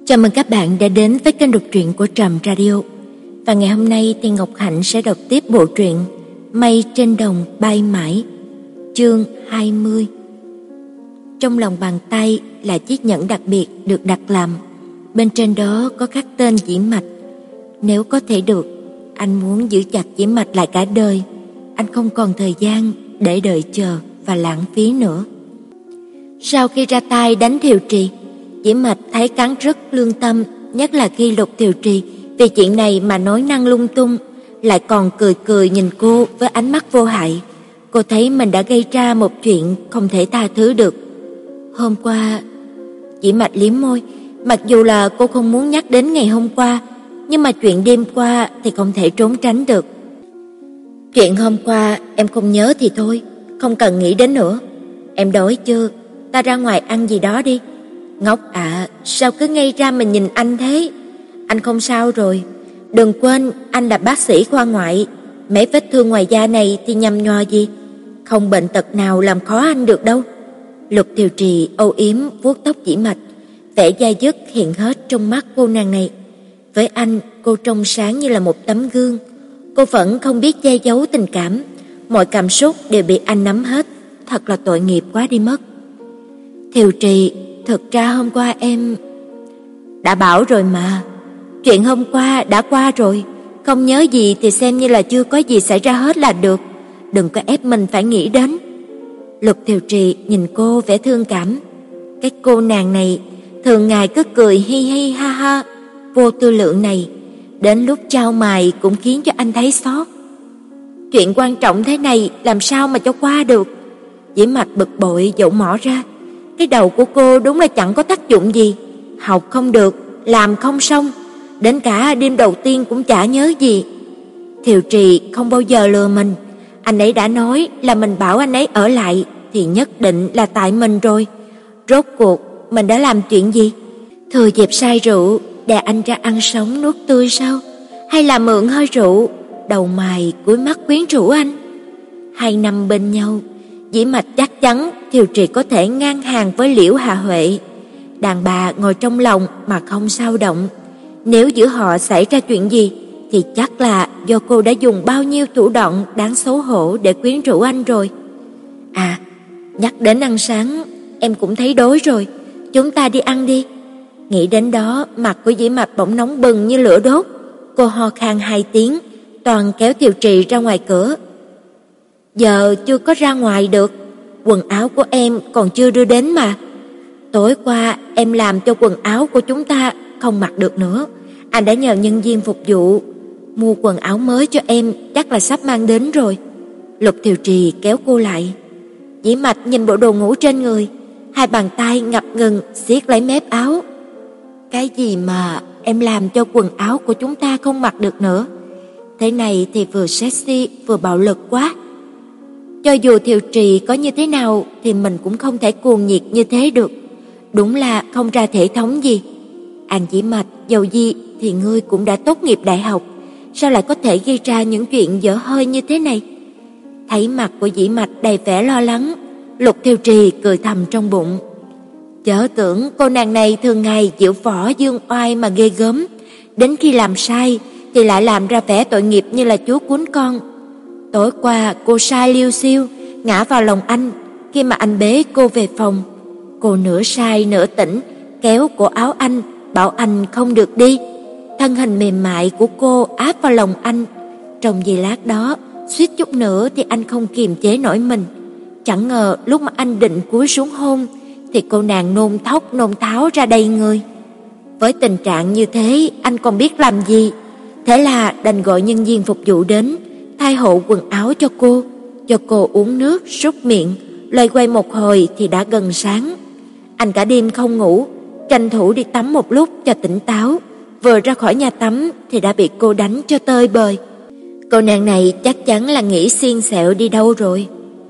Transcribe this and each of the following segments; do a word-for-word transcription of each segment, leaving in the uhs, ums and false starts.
Chào mừng các bạn đã đến với kênh đọc truyện của Trầm Radio. Và ngày hôm nay thì Ngọc Hạnh sẽ đọc tiếp bộ truyện Mây trên đồng bay mãi, chương hai mươi. Trong lòng bàn tay là chiếc nhẫn đặc biệt được đặt làm, bên trên đó có khắc tên Dĩ Mạch. Nếu có thể được, anh muốn giữ chặt Dĩ Mạch lại cả đời. Anh không còn thời gian để đợi chờ và lãng phí nữa. Sau khi ra tay đánh Thiều Trì, Dĩ Mạch thấy cắn rất lương tâm, nhất là khi Lục Thiều Trì vì chuyện này mà nói năng lung tung, lại còn cười cười nhìn cô với ánh mắt vô hại. Cô thấy mình đã gây ra một chuyện không thể tha thứ được. Hôm qua, Dĩ Mạch liếm môi, mặc dù là cô không muốn nhắc đến ngày hôm qua, nhưng mà chuyện đêm qua thì không thể trốn tránh được. Chuyện hôm qua em không nhớ thì thôi, không cần nghĩ đến nữa. Em đói chưa? Ta ra ngoài ăn gì đó đi. Ngốc ạ, à, sao cứ ngây ra mình nhìn anh thế? Anh không sao rồi. Đừng quên anh là bác sĩ khoa ngoại. Mấy vết thương ngoài da này thì nhằm nhò gì? Không bệnh tật nào làm khó anh được đâu. Lục Thiều Trì âu yếm vuốt tóc Dĩ Mạch, vẻ dai dứt hiện hết trong mắt cô nàng này. Với anh, cô trong sáng như là một tấm gương. Cô vẫn không biết che giấu tình cảm, mọi cảm xúc đều bị anh nắm hết. Thật là tội nghiệp quá đi mất. Thiều Trì, thực ra hôm qua em... Đã bảo rồi mà. Chuyện hôm qua đã qua rồi. Không nhớ gì thì xem như là chưa có gì xảy ra hết là được. Đừng có ép mình phải nghĩ đến. Lục Thiều Trì nhìn cô vẻ thương cảm. Cái cô nàng này thường ngày cứ cười hi hi ha ha, vô tư lượng này, đến lúc trao mày cũng khiến cho anh thấy xót. Chuyện quan trọng thế này làm sao mà cho qua được? Dĩ Mạch bực bội dỗ mỏ ra. Cái đầu của cô đúng là chẳng có tác dụng gì. Học không được, làm không xong, đến cả đêm đầu tiên cũng chả nhớ gì. Thiều Trì không bao giờ lừa mình. Anh ấy đã nói là mình bảo anh ấy ở lại thì nhất định là tại mình rồi. Rốt cuộc mình đã làm chuyện gì? Thừa dịp say rượu đè anh ra ăn sống nuốt tươi sao? Hay là mượn hơi rượu đầu mày cuối mắt quyến rũ anh? Hai năm bên nhau, Dĩ Mạch chắc chắn Thiều Trì có thể ngang hàng với Liễu Hà Huệ. Đàn bà ngồi trong lòng mà không sao động. Nếu giữa họ xảy ra chuyện gì thì chắc là do cô đã dùng bao nhiêu thủ đoạn đáng xấu hổ để quyến rũ anh rồi. À, nhắc đến ăn sáng, em cũng thấy đói rồi. Chúng ta đi ăn đi. Nghĩ đến đó, mặt của Dĩ Mạch bỗng nóng bừng như lửa đốt. Cô ho khan hai tiếng, toàn kéo Thiều Trì ra ngoài cửa. Giờ chưa có ra ngoài được, quần áo của em còn chưa đưa đến mà. Tối qua em làm cho quần áo của chúng ta không mặc được nữa. Anh đã nhờ nhân viên phục vụ mua quần áo mới cho em, chắc là sắp mang đến rồi. Lục Thiều Trì kéo cô lại. Dĩ Mạch nhìn bộ đồ ngủ trên người, hai bàn tay ngập ngừng siết lấy mép áo. Cái gì mà em làm cho quần áo của chúng ta không mặc được nữa? Thế này thì vừa sexy vừa bạo lực quá. Cho dù Thiều Trì có như thế nào thì mình cũng không thể cuồng nhiệt như thế được. Đúng là không ra thể thống gì. Anh Dĩ Mạch, dầu gì thì ngươi cũng đã tốt nghiệp đại học, sao lại có thể gây ra những chuyện dở hơi như thế này? Thấy mặt của Dĩ Mạch đầy vẻ lo lắng, Lục Thiều Trì cười thầm trong bụng. Chớ tưởng cô nàng này thường ngày chịu võ dương oai mà ghê gớm, đến khi làm sai thì lại làm ra vẻ tội nghiệp như là chúa cuốn con. Tối qua cô sai liêu xiêu, ngã vào lòng anh khi mà anh bế cô về phòng. Cô nửa sai nửa tỉnh, kéo cổ áo anh, bảo anh không được đi. Thân hình mềm mại của cô áp vào lòng anh. Trong giây lát đó, suýt chút nữa thì anh không kiềm chế nổi mình. Chẳng ngờ lúc mà anh định cúi xuống hôn thì cô nàng nôn thốc nôn tháo ra đầy người. Với tình trạng như thế, anh còn biết làm gì? Thế là đành gọi nhân viên phục vụ đến, thay hộ quần áo cho cô, cho cô uống nước, súc miệng. Loay quay một hồi thì đã gần sáng. Anh cả đêm không ngủ, tranh thủ đi tắm một lúc cho tỉnh táo. Vừa ra khỏi nhà tắm thì đã bị cô đánh cho tơi bời. Cô nàng này chắc chắn là nghĩ xiên xẹo đi đâu rồi.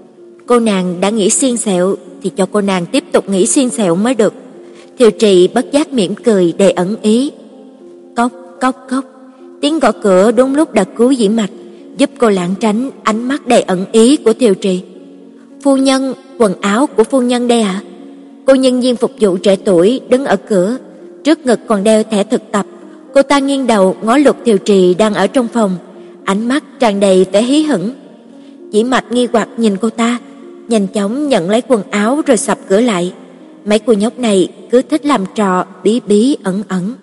Cô nàng đã nghĩ xiên xẹo thì cho cô nàng tiếp tục nghĩ xiên xẹo mới được. Thiều Trì bất giác mỉm cười đầy ẩn ý. Cốc cốc cốc, tiếng gõ cửa đúng lúc đã cứu Dĩ Mạch, giúp cô lảng tránh ánh mắt đầy ẩn ý của Thiều Trì. Phu nhân, quần áo của phu nhân đây ạ. À? Cô nhân viên phục vụ trẻ tuổi đứng ở cửa. trước ngực còn đeo thẻ thực tập. Cô ta nghiêng đầu ngó Lục Thiều Trì đang ở trong phòng, ánh mắt tràn đầy vẻ hí hửng. Dĩ Mạch nghi hoặc nhìn cô ta, nhanh chóng nhận lấy quần áo rồi sập cửa lại. Mấy cô nhóc này cứ thích làm trò bí bí ẩn ẩn.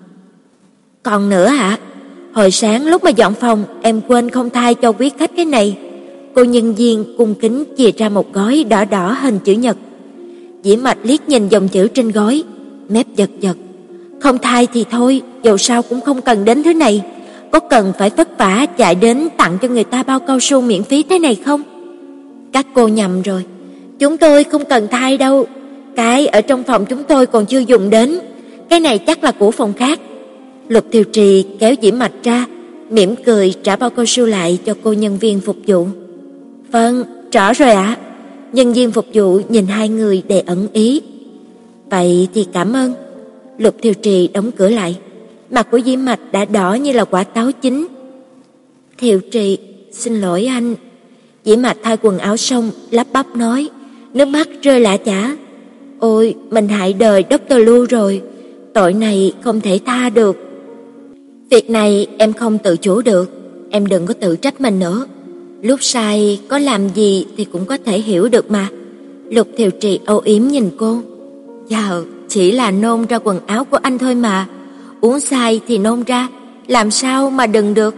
Còn nữa hả? Hồi sáng lúc mà dọn phòng, em quên không thay cho quý khách cái này. Cô nhân viên cung kính chìa ra một gói đỏ đỏ hình chữ nhật. Dĩ Mạch liếc nhìn dòng chữ trên gói, mép giật giật. Không thay thì thôi, dù sao cũng không cần đến thứ này. Có cần phải vất vả chạy đến tặng cho người ta bao cao su miễn phí thế này không? Các cô nhầm rồi, chúng tôi không cần thay đâu. Cái ở trong phòng chúng tôi còn chưa dùng đến, cái này chắc là của phòng khác. Lục Thiều Trì kéo Dĩ Mạch ra, mỉm cười trả bao cao su lại cho cô nhân viên phục vụ. Vâng, rõ rồi ạ. Nhân viên phục vụ nhìn hai người đầy ẩn ý. Vậy thì cảm ơn. Lục Thiều Trì đóng cửa lại. Mặt của Dĩ Mạch đã đỏ như là quả táo chín. Thiều Trì, xin lỗi anh. Dĩ Mạch thay quần áo xong, lắp bắp nói, nước mắt rơi lã chã. Ôi, mình hại đời doctor Lưu rồi. Tội này không thể tha được. Việc này em không tự chủ được, em đừng có tự trách mình nữa. Lúc sai có làm gì thì cũng có thể hiểu được mà. Lục Thiều Trì âu yếm nhìn cô. Giờ chỉ là nôn ra quần áo của anh thôi mà. Uống sai thì nôn ra, làm sao mà đừng được.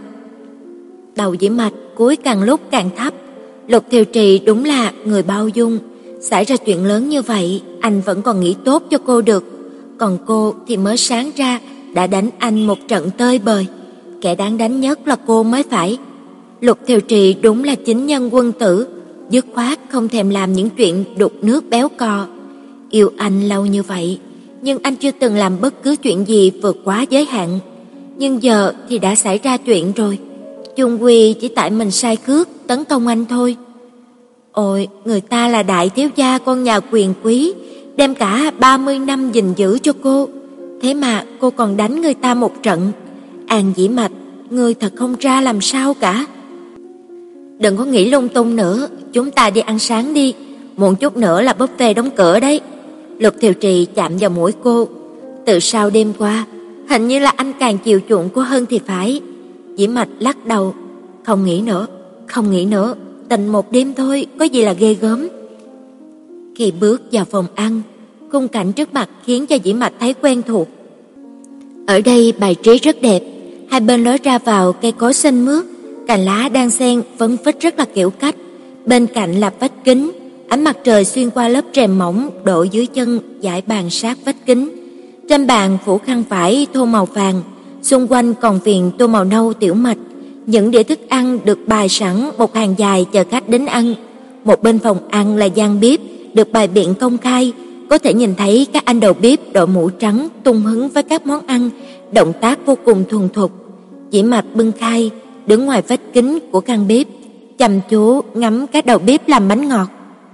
Đầu Dĩ Mạch cúi càng lúc càng thấp. Lục Thiều Trì đúng là người bao dung. Xảy ra chuyện lớn như vậy, anh vẫn còn nghĩ tốt cho cô được. Còn cô thì mới sáng ra đã đánh anh một trận tơi bời. Kẻ đáng đánh nhất là cô mới phải. Lục Thiều Trì đúng là chính nhân quân tử, dứt khoát không thèm làm những chuyện đục nước béo cò. Yêu anh lâu như vậy, nhưng anh chưa từng làm bất cứ chuyện gì vượt quá giới hạn. Nhưng giờ thì đã xảy ra chuyện rồi. Chung quy chỉ tại mình sai cước tấn công anh thôi. Ôi, người ta là đại thiếu gia con nhà quyền quý, đem cả ba mươi năm gìn giữ cho cô. Thế mà cô còn đánh người ta một trận. An Dĩ Mạch, ngươi thật không ra làm sao cả. Đừng có nghĩ lung tung nữa, chúng ta đi ăn sáng đi. Muộn chút nữa là buffet đóng cửa đấy. Lục Thiều Trì chạm vào mũi cô. Từ sau đêm qua, hình như là anh càng chiều chuộng cô hơn thì phải. Dĩ Mạch lắc đầu. Không nghĩ nữa, không nghĩ nữa. Tình một đêm thôi, có gì là ghê gớm. Khi bước vào phòng ăn, khung cảnh trước mặt khiến cho Dĩ Mạch thấy quen thuộc. Ở đây bài trí rất đẹp, hai bên lối ra vào cây cối xanh mướt, cành lá đan xen phấn phích rất là kiểu cách. Bên cạnh là vách kính, ánh mặt trời xuyên qua lớp rèm mỏng đổ dưới chân dải bàn sát vách kính. Trên bàn phủ khăn vải thô màu vàng, xung quanh còn viền tô màu nâu tiểu mạch. Những đĩa thức ăn được bày sẵn một hàng dài chờ khách đến ăn. Một bên phòng ăn là gian bếp được bày biện công khai, có thể nhìn thấy các anh đầu bếp đội mũ trắng tung hứng với các món ăn, động tác vô cùng thuần thục. Dĩ Mạch bưng khay, đứng ngoài vách kính của căn bếp, chăm chú ngắm các đầu bếp làm bánh ngọt.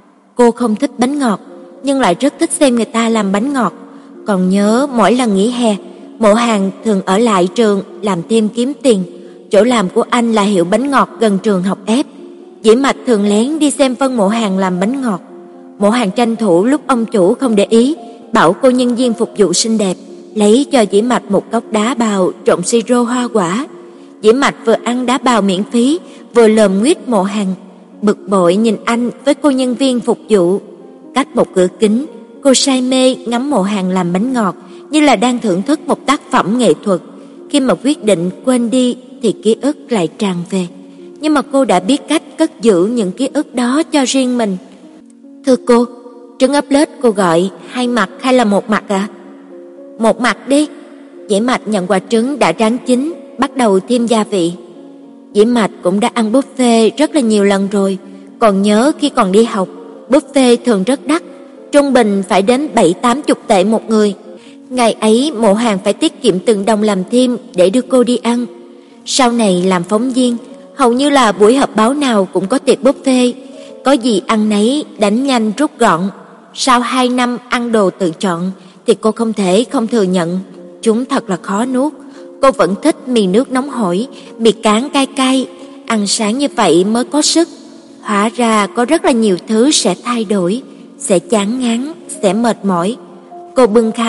Cô không thích bánh ngọt, nhưng lại rất thích xem người ta làm bánh ngọt. Còn nhớ mỗi lần nghỉ hè, Mộ Hàn thường ở lại trường làm thêm kiếm tiền. Chỗ làm của anh là hiệu bánh ngọt gần trường học ép. Dĩ Mạch thường lén đi xem phân Mộ Hàn làm bánh ngọt. Mộ Hàn tranh thủ lúc ông chủ không để ý, bảo cô nhân viên phục vụ xinh đẹp lấy cho Dĩ Mạch một cốc đá bào trộn siro hoa quả. Dĩ Mạch vừa ăn đá bào miễn phí, vừa lườm nguyết Mộ Hàn, bực bội nhìn anh với cô nhân viên phục vụ. Cách một cửa kính, cô say mê ngắm Mộ Hàn làm bánh ngọt như là đang thưởng thức một tác phẩm nghệ thuật. Khi mà quyết định quên đi thì ký ức lại tràn về. Nhưng mà cô đã biết cách cất giữ những ký ức đó cho riêng mình. Thưa cô, trứng ốp lết cô gọi hai mặt hay là một mặt ạ? À? Một mặt đi. Dĩ Mạch nhận quả trứng đã rán chín, bắt đầu thêm gia vị. Dĩ Mạch cũng đã ăn buffet rất là nhiều lần rồi. Còn nhớ khi còn đi học, buffet thường rất đắt, trung bình phải đến bảy tám chục tệ một người. Ngày ấy Mộ Hàn phải tiết kiệm từng đồng làm thêm để đưa cô đi ăn. Sau này làm phóng viên, hầu như là buổi họp báo nào cũng có tiệc buffet. Có gì ăn nấy, đánh nhanh rút gọn. Sau hai năm ăn đồ tự chọn thì cô không thể không thừa nhận chúng thật là khó nuốt. Cô vẫn thích mì nước nóng hổi, mì cán cay cay, ăn sáng như vậy mới có sức. Hóa ra có rất là nhiều thứ sẽ thay đổi, sẽ chán ngán, sẽ mệt mỏi. Cô bưng khay,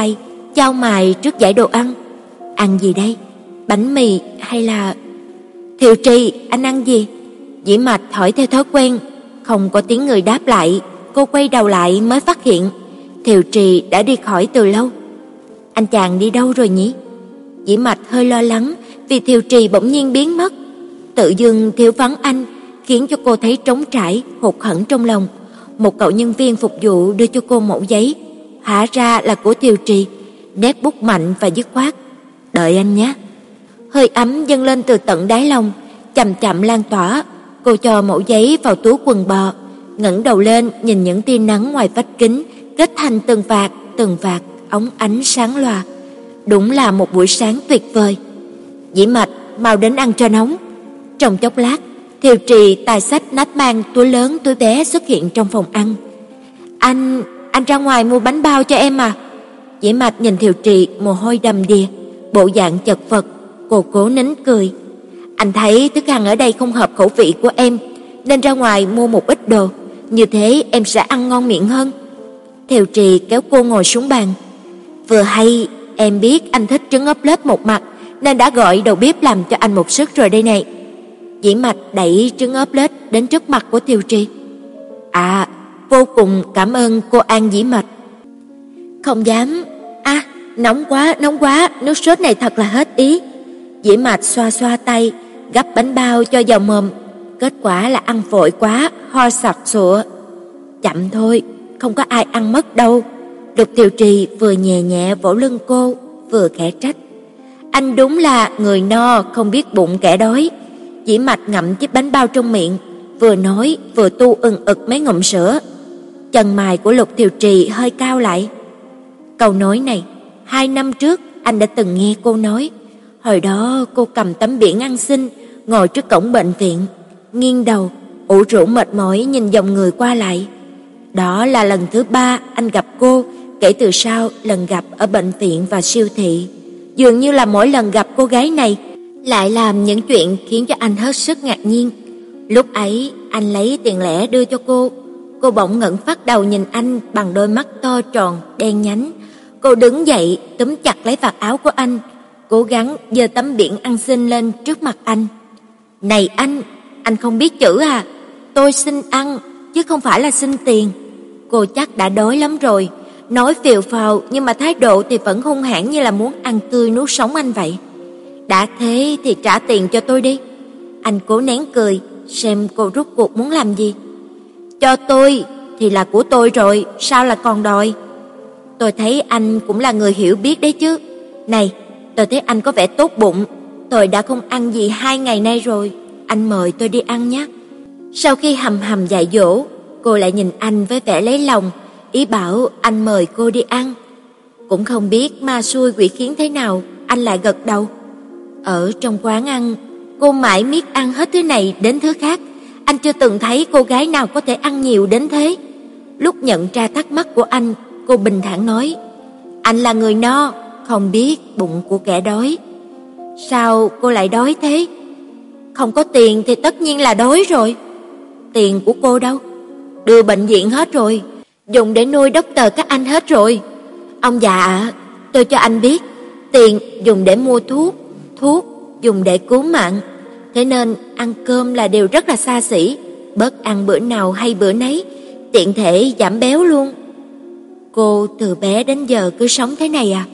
chau mày trước dãy đồ ăn. Ăn gì đây? Bánh mì hay là... Thiệu Trì, anh ăn gì? Dĩ Mạch hỏi theo thói quen. Không có tiếng người đáp lại. Cô quay đầu lại mới phát hiện Thiệu Trì đã đi khỏi từ lâu. Anh chàng đi đâu rồi nhỉ? Dĩ Mạch hơi lo lắng vì Thiệu Trì bỗng nhiên biến mất. Tự dưng thiếu vắng anh khiến cho cô thấy trống trải, hụt hẫng trong lòng. Một cậu nhân viên phục vụ đưa cho cô mẩu giấy, hóa ra là của Thiệu Trì, nét bút mạnh và dứt khoát. Đợi anh nhé. Hơi ấm dâng lên từ tận đáy lòng, chậm chậm lan tỏa. Cô cho mẩu giấy vào túi quần bò, ngẩng đầu lên nhìn những tia nắng ngoài vách kính kết thành từng vạt, từng vạt óng ánh sáng loà. Đúng là một buổi sáng tuyệt vời. Dĩ Mạch, mau đến ăn cho nóng. Trong chốc lát, Thiệu Trì tài xách nách mang túi lớn túi bé xuất hiện trong phòng ăn. Anh, anh ra ngoài mua bánh bao cho em à? Dĩ Mạch nhìn Thiệu Trì mồ hôi đầm đìa, bộ dạng chật vật. Cô cố nín cười. Anh thấy thức ăn ở đây không hợp khẩu vị của em, nên ra ngoài mua một ít đồ, như thế em sẽ ăn ngon miệng hơn. Thiệu Trì kéo cô ngồi xuống bàn. Vừa hay em biết anh thích trứng ốp lết một mặt, nên đã gọi đầu bếp làm cho anh một suất rồi đây này. Dĩ Mạch đẩy trứng ốp lết đến trước mặt của Thiệu Trì. À, vô cùng cảm ơn cô An Dĩ Mạch. Không dám. À, nóng quá, nóng quá, nước sốt này thật là hết ý. Dĩ Mạch xoa xoa tay, gắp bánh bao cho vào mồm. Kết quả là ăn vội quá, ho sặc sụa. Chậm thôi, không có ai ăn mất đâu. Lục Thiệu Trì vừa nhẹ nhẹ vỗ lưng cô, vừa khẽ trách. Anh đúng là người no không biết bụng kẻ đói. Dĩ Mạch ngậm chiếc bánh bao trong miệng, vừa nói vừa tu ừng ực mấy ngụm sữa. Chân mày của Lục Thiệu Trì hơi cao lại. Câu nói này, hai năm trước anh đã từng nghe cô nói. Hồi đó cô cầm tấm biển ăn xin, ngồi trước cổng bệnh viện, nghiêng đầu, ủ rũ mệt mỏi nhìn dòng người qua lại. Đó là lần thứ ba anh gặp cô kể từ sau lần gặp ở bệnh viện và siêu thị. Dường như là mỗi lần gặp cô gái này lại làm những chuyện khiến cho anh hết sức ngạc nhiên. Lúc ấy anh lấy tiền lẻ đưa cho cô. Cô bỗng ngẩng phát đầu nhìn anh bằng đôi mắt to tròn đen nhánh. Cô đứng dậy túm chặt lấy vạt áo của anh, cố gắng giơ tấm biển ăn xin lên trước mặt anh. Này anh, anh không biết chữ à? Tôi xin ăn chứ không phải là xin tiền. Cô chắc đã đói lắm rồi, nói phìu phào nhưng mà thái độ thì vẫn hung hãn như là muốn ăn tươi nuốt sống anh vậy. Đã thế thì trả tiền cho tôi đi. Anh cố nén cười, xem cô rốt cuộc muốn làm gì. Cho tôi thì là của tôi rồi, sao là còn đòi? Tôi thấy anh cũng là người hiểu biết đấy chứ. Này, tôi thấy anh có vẻ tốt bụng. Tôi đã không ăn gì hai ngày nay rồi, anh mời tôi đi ăn nhé. Sau khi hầm hầm dạy dỗ, cô lại nhìn anh với vẻ lấy lòng, ý bảo anh mời cô đi ăn. Cũng không biết ma xui quỷ khiến thế nào, anh lại gật đầu. Ở trong quán ăn, cô mãi miết ăn hết thứ này đến thứ khác. Anh chưa từng thấy cô gái nào có thể ăn nhiều đến thế. Lúc nhận ra thắc mắc của anh, cô bình thản nói, anh là người no, không biết bụng của kẻ đói. Sao cô lại đói thế? Không có tiền thì tất nhiên là đói rồi. Tiền của cô đâu? Đưa bệnh viện hết rồi, dùng để nuôi doctor các anh hết rồi. Ông già ạ, tôi cho anh biết, tiền dùng để mua thuốc, thuốc dùng để cứu mạng. Thế nên ăn cơm là điều rất là xa xỉ, bớt ăn bữa nào hay bữa nấy, tiện thể giảm béo luôn. Cô từ bé đến giờ cứ sống thế này à?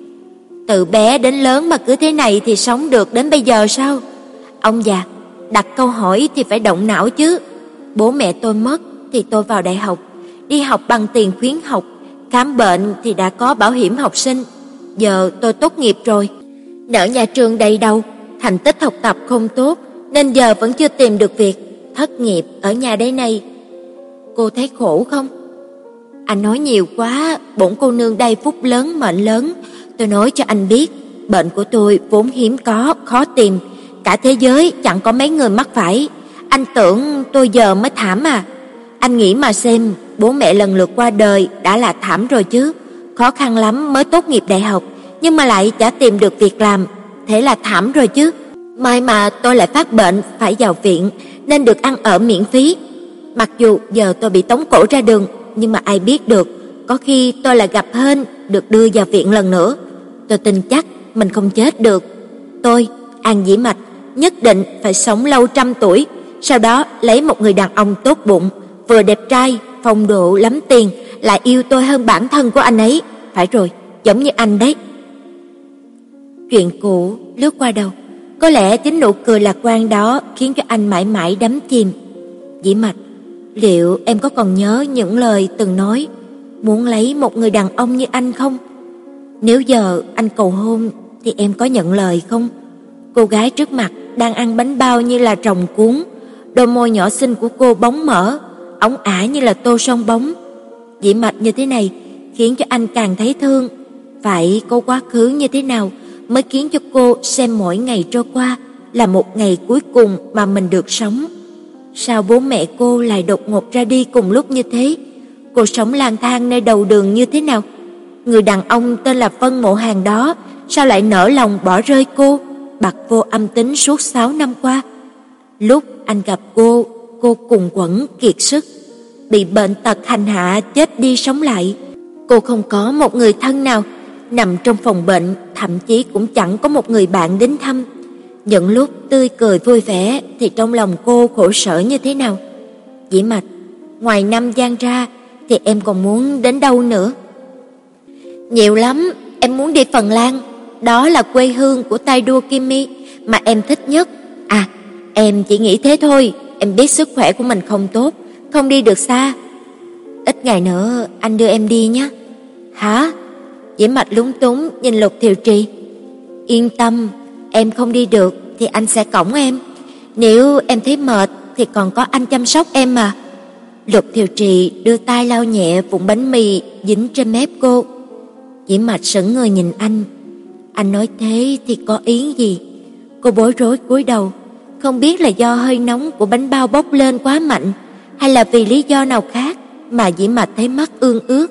Từ bé đến lớn mà cứ thế này thì sống được đến bây giờ sao? Ông già, đặt câu hỏi thì phải động não chứ. Bố mẹ tôi mất thì tôi vào đại học, đi học bằng tiền khuyến học, khám bệnh thì đã có bảo hiểm học sinh. Giờ tôi tốt nghiệp rồi, nợ nhà trường đầy đầu, thành tích học tập không tốt nên giờ vẫn chưa tìm được việc, thất nghiệp ở nhà đây này. Cô thấy khổ không? Anh nói nhiều quá, bổn cô nương đây phúc lớn mệnh lớn. Tôi nói cho anh biết, bệnh của tôi vốn hiếm có, khó tìm, cả thế giới chẳng có mấy người mắc phải. Anh tưởng tôi giờ mới thảm à? Anh nghĩ mà xem, bố mẹ lần lượt qua đời đã là thảm rồi chứ. Khó khăn lắm mới tốt nghiệp đại học, nhưng mà lại chả tìm được việc làm, thế là thảm rồi chứ. May mà tôi lại phát bệnh phải vào viện nên được ăn ở miễn phí. Mặc dù giờ tôi bị tống cổ ra đường, nhưng mà ai biết được, có khi tôi lại gặp hên được đưa vào viện lần nữa. Tôi tin chắc mình không chết được. Tôi, An Dĩ Mạch, nhất định phải sống lâu trăm tuổi, sau đó lấy một người đàn ông tốt bụng, vừa đẹp trai, phong độ lắm tiền, lại yêu tôi hơn bản thân của anh ấy. Phải rồi, giống như anh đấy. Chuyện cũ lướt qua đầu, có lẽ chính nụ cười lạc quan đó khiến cho anh mãi mãi đắm chìm. Dĩ Mạch, liệu em có còn nhớ những lời từng nói muốn lấy một người đàn ông như anh không? Nếu giờ anh cầu hôn thì em có nhận lời không? Cô gái trước mặt đang ăn bánh bao như là rồng cuốn, đôi môi nhỏ xinh của cô bóng mỡ, óng ả như là tô son bóng. Dĩ Mạch như thế này khiến cho anh càng thấy thương. Phải có quá khứ như thế nào mới khiến cho cô xem mỗi ngày trôi qua là một ngày cuối cùng mà mình được sống? Sao bố mẹ cô lại đột ngột ra đi cùng lúc như thế? Cô sống lang thang nơi đầu đường như thế nào? Người đàn ông tên là Vân Mộ Hàn đó sao lại nỡ lòng bỏ rơi cô, bặt vô âm tín suốt sáu năm qua? Lúc anh gặp cô, cô cùng quẫn kiệt sức, bị bệnh tật hành hạ chết đi sống lại. Cô không có một người thân nào, nằm trong phòng bệnh, thậm chí cũng chẳng có một người bạn đến thăm. Những lúc tươi cười vui vẻ thì trong lòng cô khổ sở như thế nào? Dĩ Mạch, ngoài Nam Giang ra thì em còn muốn đến đâu nữa? Nhiều lắm, em muốn đi Phần Lan, đó là quê hương của tay đua Kimi mà em thích nhất. À, em chỉ nghĩ thế thôi, em biết sức khỏe của mình không tốt, không đi được xa. Ít ngày nữa anh đưa em đi nhé. Hả? Dĩ Mạch lúng túng nhìn Lục Thiều Trì. Yên tâm, em không đi được thì anh sẽ cõng em. Nếu em thấy mệt thì còn có anh chăm sóc em mà. Lục Thiều Trì đưa tay lau nhẹ vụn bánh mì dính trên mép cô. Dĩ Mạch sững người nhìn anh. Anh nói thế thì có ý gì? Cô bối rối cúi đầu, không biết là do hơi nóng của bánh bao bốc lên quá mạnh hay là vì lý do nào khác mà Dĩ Mạch thấy mắt ương ướt.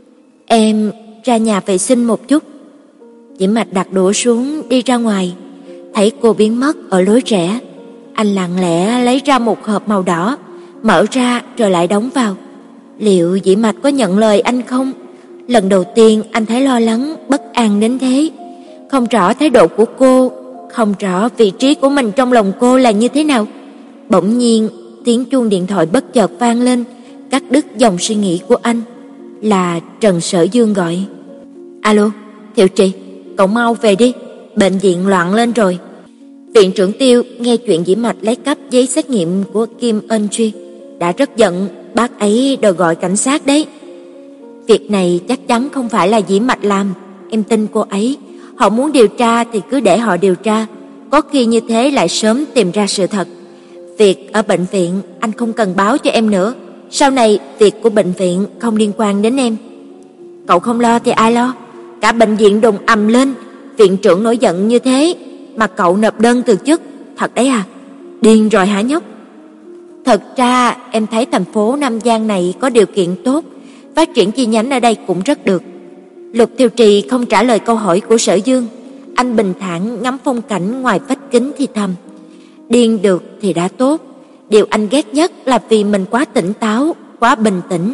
Em ra nhà vệ sinh một chút. Dĩ Mạch đặt đũa xuống đi ra ngoài, thấy cô biến mất ở lối rẽ. Anh lặng lẽ lấy ra một hộp màu đỏ, mở ra rồi lại đóng vào. Liệu Dĩ Mạch có nhận lời anh không? Lần đầu tiên anh thấy lo lắng, bất an đến thế. Không rõ thái độ của cô, không rõ vị trí của mình trong lòng cô là như thế nào. Bỗng nhiên, tiếng chuông điện thoại bất chợt vang lên, cắt đứt dòng suy nghĩ của anh. Là Trần Sở Dương gọi. Alo, Thiệu Trì, cậu mau về đi, bệnh viện loạn lên rồi. Viện trưởng Tiêu nghe chuyện Dĩ Mạch lấy cắp giấy xét nghiệm của Kim Ân Truy, đã rất giận, bác ấy đòi gọi cảnh sát đấy. Việc này chắc chắn không phải là Dĩ Mạch làm, em tin cô ấy. Họ muốn điều tra thì cứ để họ điều tra, có khi như thế lại sớm tìm ra sự thật. Việc ở bệnh viện anh không cần báo cho em nữa, sau này việc của bệnh viện không liên quan đến em. Cậu không lo thì ai lo? Cả bệnh viện đùng ầm lên, viện trưởng nổi giận như thế mà cậu nộp đơn từ chức, thật đấy à? Điên rồi hả nhóc? Thật ra em thấy thành phố Nam Giang này có điều kiện tốt, phát triển chi nhánh ở đây cũng rất được. Lục Thiều Trì không trả lời câu hỏi của Sở Dương, anh bình thản ngắm phong cảnh ngoài vách kính thì thầm. Điên được thì đã tốt, điều anh ghét nhất là vì mình quá tỉnh táo, quá bình tĩnh.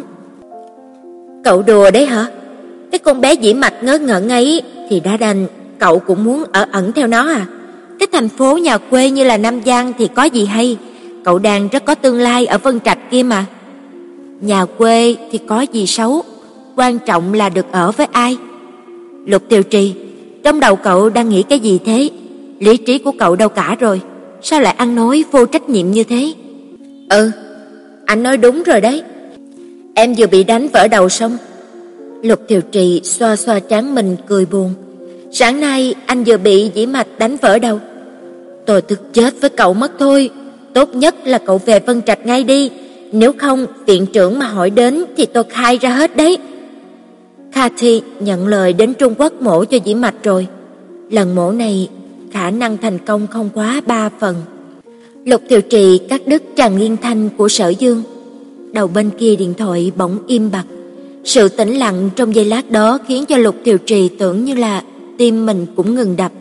Cậu đùa đấy hả? Cái con bé Dĩ Mạch ngớ ngẩn ấy thì đã đành, cậu cũng muốn ở ẩn theo nó à? Cái thành phố nhà quê như là Nam Giang thì có gì hay, cậu đang rất có tương lai ở Vân Trạch kia mà. Nhà quê thì có gì xấu, quan trọng là được ở với ai. Lục Thiều Trì, trong đầu cậu đang nghĩ cái gì thế? Lý trí của cậu đâu cả rồi, sao lại ăn nói vô trách nhiệm như thế? Ừ, anh nói đúng rồi đấy. Em vừa bị đánh vỡ đầu xong. Lục Thiều Trì xoa xoa trán mình cười buồn. Sáng nay anh vừa bị Dĩ Mạch đánh vỡ đầu. Tôi thực chết với cậu mất thôi. Tốt nhất là cậu về Vân Trạch ngay đi, nếu không viện trưởng mà hỏi đến thì tôi khai ra hết đấy. Cathy nhận lời đến Trung Quốc mổ cho Dĩ Mạch rồi. Lần mổ này khả năng thành công không quá ba phần. Lục Thiều Trì cắt đứt tràng liên thanh của Sở Dương. Đầu bên kia điện thoại bỗng im bặt. Sự tĩnh lặng trong giây lát đó khiến cho Lục Thiều Trì tưởng như là tim mình cũng ngừng đập.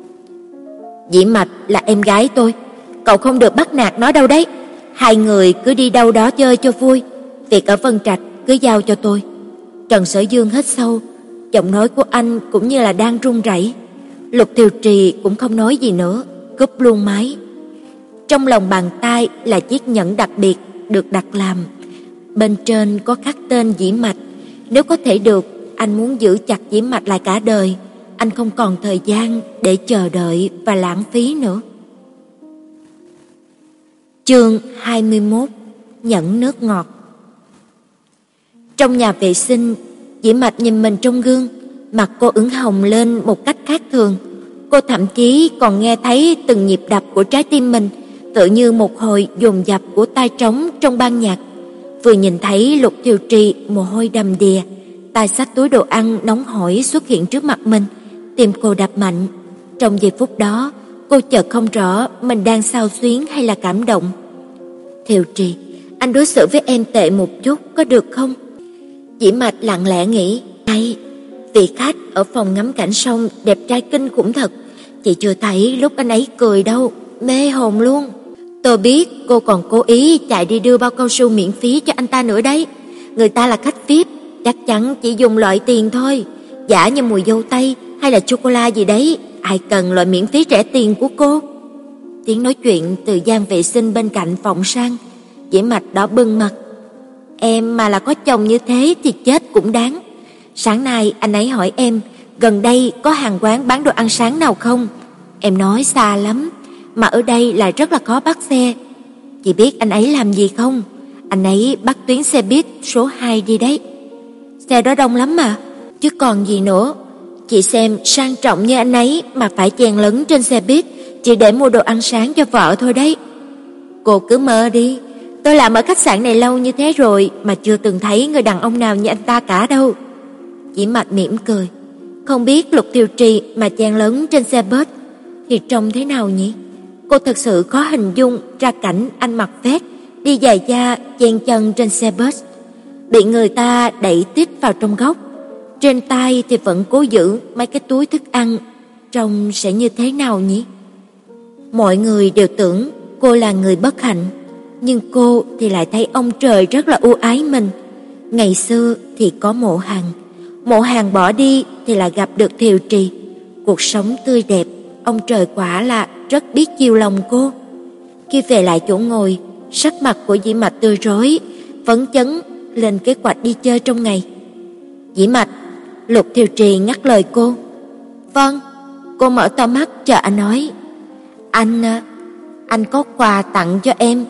Dĩ Mạch là em gái tôi, cậu không được bắt nạt nó đâu đấy. Hai người cứ đi đâu đó chơi cho vui, việc ở Vân Trạch cứ giao cho tôi. Trần Sở Dương hít sâu, giọng nói của anh cũng như là đang run rẩy. Lục Thiều Trì cũng không nói gì nữa, cúp luôn máy. Trong lòng bàn tay là chiếc nhẫn đặc biệt được đặt làm, bên trên có khắc tên Dĩ Mạch. Nếu có thể được, anh muốn giữ chặt Dĩ Mạch lại cả đời. Anh không còn thời gian để chờ đợi và lãng phí nữa. Chương hai mươi mốt. Nhẫn nước ngọt. Trong nhà vệ sinh, Dĩ Mạch nhìn mình trong gương, mặt cô ửng hồng lên một cách khác thường. Cô thậm chí còn nghe thấy từng nhịp đập của trái tim mình, tựa như một hồi dồn dập của tai trống trong ban nhạc. Vừa nhìn thấy Lục Thiều Trì mồ hôi đầm đìa, tay xách túi đồ ăn nóng hổi xuất hiện trước mặt mình, tim cô đập mạnh. Trong giây phút đó, cô chợt không rõ mình đang xao xuyến hay là cảm động. Thiều Trì, anh đối xử với em tệ một chút có được không? Dĩ Mạch lặng lẽ nghĩ, hay, vị khách ở phòng ngắm cảnh sông đẹp trai kinh khủng thật, chị chưa thấy lúc anh ấy cười đâu, mê hồn luôn. Tôi biết cô còn cố ý chạy đi đưa bao cao su miễn phí cho anh ta nữa đấy. Người ta là khách vi ai pi, chắc chắn chỉ dùng loại tiền thôi, giả như mùi dâu tây hay là chocolate gì đấy, ai cần loại miễn phí rẻ tiền của cô. Tiếng nói chuyện từ gian vệ sinh bên cạnh vọng sang. Dĩ Mạch đỏ bừng mặt. Em mà là có chồng như thế thì chết cũng đáng. Sáng nay anh ấy hỏi em gần đây có hàng quán bán đồ ăn sáng nào không. Em nói xa lắm, mà ở đây lại rất là khó bắt xe. Chị biết anh ấy làm gì không? Anh ấy bắt tuyến xe buýt số hai đi đấy. Xe đó đông lắm mà, chứ còn gì nữa. Chị xem sang trọng như anh ấy mà phải chèn lấn trên xe buýt chỉ để mua đồ ăn sáng cho vợ thôi đấy. Cô cứ mơ đi, tôi làm ở khách sạn này lâu như thế rồi mà chưa từng thấy người đàn ông nào như anh ta cả đâu. Dĩ Mạch mỉm cười. Không biết Lục Thiều Trì mà chèn lấn trên xe bus thì trông thế nào nhỉ? Cô thật sự khó hình dung ra cảnh anh mặc vest, đi giày da, chen chân trên xe bus, bị người ta đẩy tít vào trong góc. Trên tay thì vẫn cố giữ mấy cái túi thức ăn, trông sẽ như thế nào nhỉ? Mọi người đều tưởng cô là người bất hạnh, nhưng cô thì lại thấy ông trời rất là ưu ái mình. Ngày xưa thì có Mộ Hàn, Mộ Hàn bỏ đi thì lại gặp được Thiều Trì. Cuộc sống tươi đẹp, ông trời quả là rất biết chiều lòng cô. Khi về lại chỗ ngồi, sắc mặt của Dĩ Mạch tươi rói, phấn chấn lên kế hoạch đi chơi trong ngày. Dĩ Mạch, Lục Thiều Trì ngắt lời cô. Vâng. Cô mở to mắt chờ anh nói. Anh, anh có quà tặng cho em.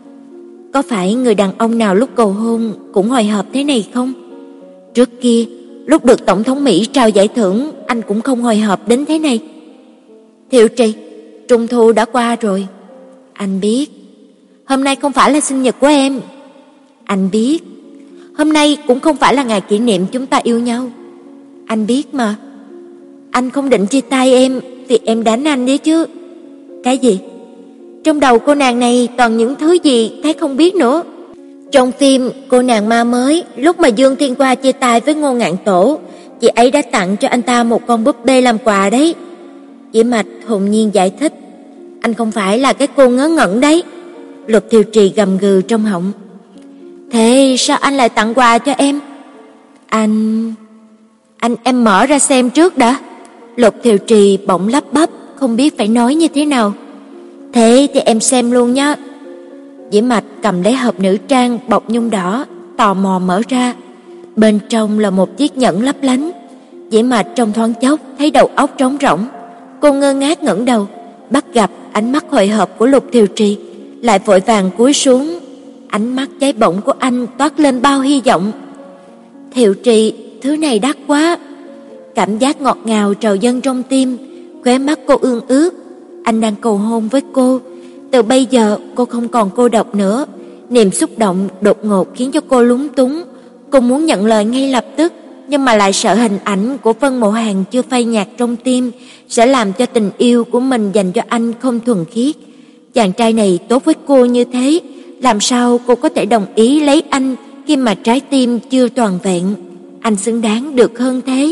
Có phải người đàn ông nào lúc cầu hôn cũng hồi hộp thế này không? Trước kia, lúc được Tổng thống Mỹ trao giải thưởng, anh cũng không hồi hộp đến thế này. Thiệu Trì, Trung thu đã qua rồi. Anh biết. Hôm nay không phải là sinh nhật của em. Anh biết. Hôm nay cũng không phải là ngày kỷ niệm chúng ta yêu nhau. Anh biết mà. Anh không định chia tay em vì em đánh anh đấy chứ. Cái gì? Trong đầu cô nàng này toàn những thứ gì thấy không biết nữa. Trong phim Cô nàng ma mới, lúc mà Dương Thiên Qua chia tay với Ngô Ngạn Tổ, chị ấy đã tặng cho anh ta một con búp bê làm quà đấy. Dĩ Mạch hồn nhiên giải thích. Anh không phải là cái cô ngớ ngẩn đấy. Lục Thiều Trì gầm gừ trong họng. Thế sao anh lại tặng quà cho em? Anh... Anh em mở ra xem trước đã. Lục Thiều Trì bỗng lắp bắp, không biết phải nói như thế nào. Thế thì em xem luôn nhé. Dĩ Mạch cầm lấy hộp nữ trang bọc nhung đỏ, tò mò mở ra. Bên trong là một chiếc nhẫn lấp lánh. Dĩ Mạch trong thoáng chốc thấy đầu óc trống rỗng. Cô ngơ ngác ngẩng đầu, bắt gặp ánh mắt hồi hộp của Lục Thiều Trì, lại vội vàng cúi xuống. Ánh mắt cháy bỏng của anh toát lên bao hy vọng. Thiệu Trì, thứ này đắt quá. Cảm giác ngọt ngào trào dâng trong tim, khóe mắt cô ương ướt. Anh đang cầu hôn với cô. Từ bây giờ cô không còn cô độc nữa. Niềm xúc động đột ngột khiến cho cô lúng túng. Cô muốn nhận lời ngay lập tức, nhưng mà lại sợ hình ảnh của Vân Mộ Hàn chưa phai nhạt trong tim sẽ làm cho tình yêu của mình dành cho anh không thuần khiết. Chàng trai này tốt với cô như thế, làm sao cô có thể đồng ý lấy anh khi mà trái tim chưa toàn vẹn? Anh xứng đáng được hơn thế.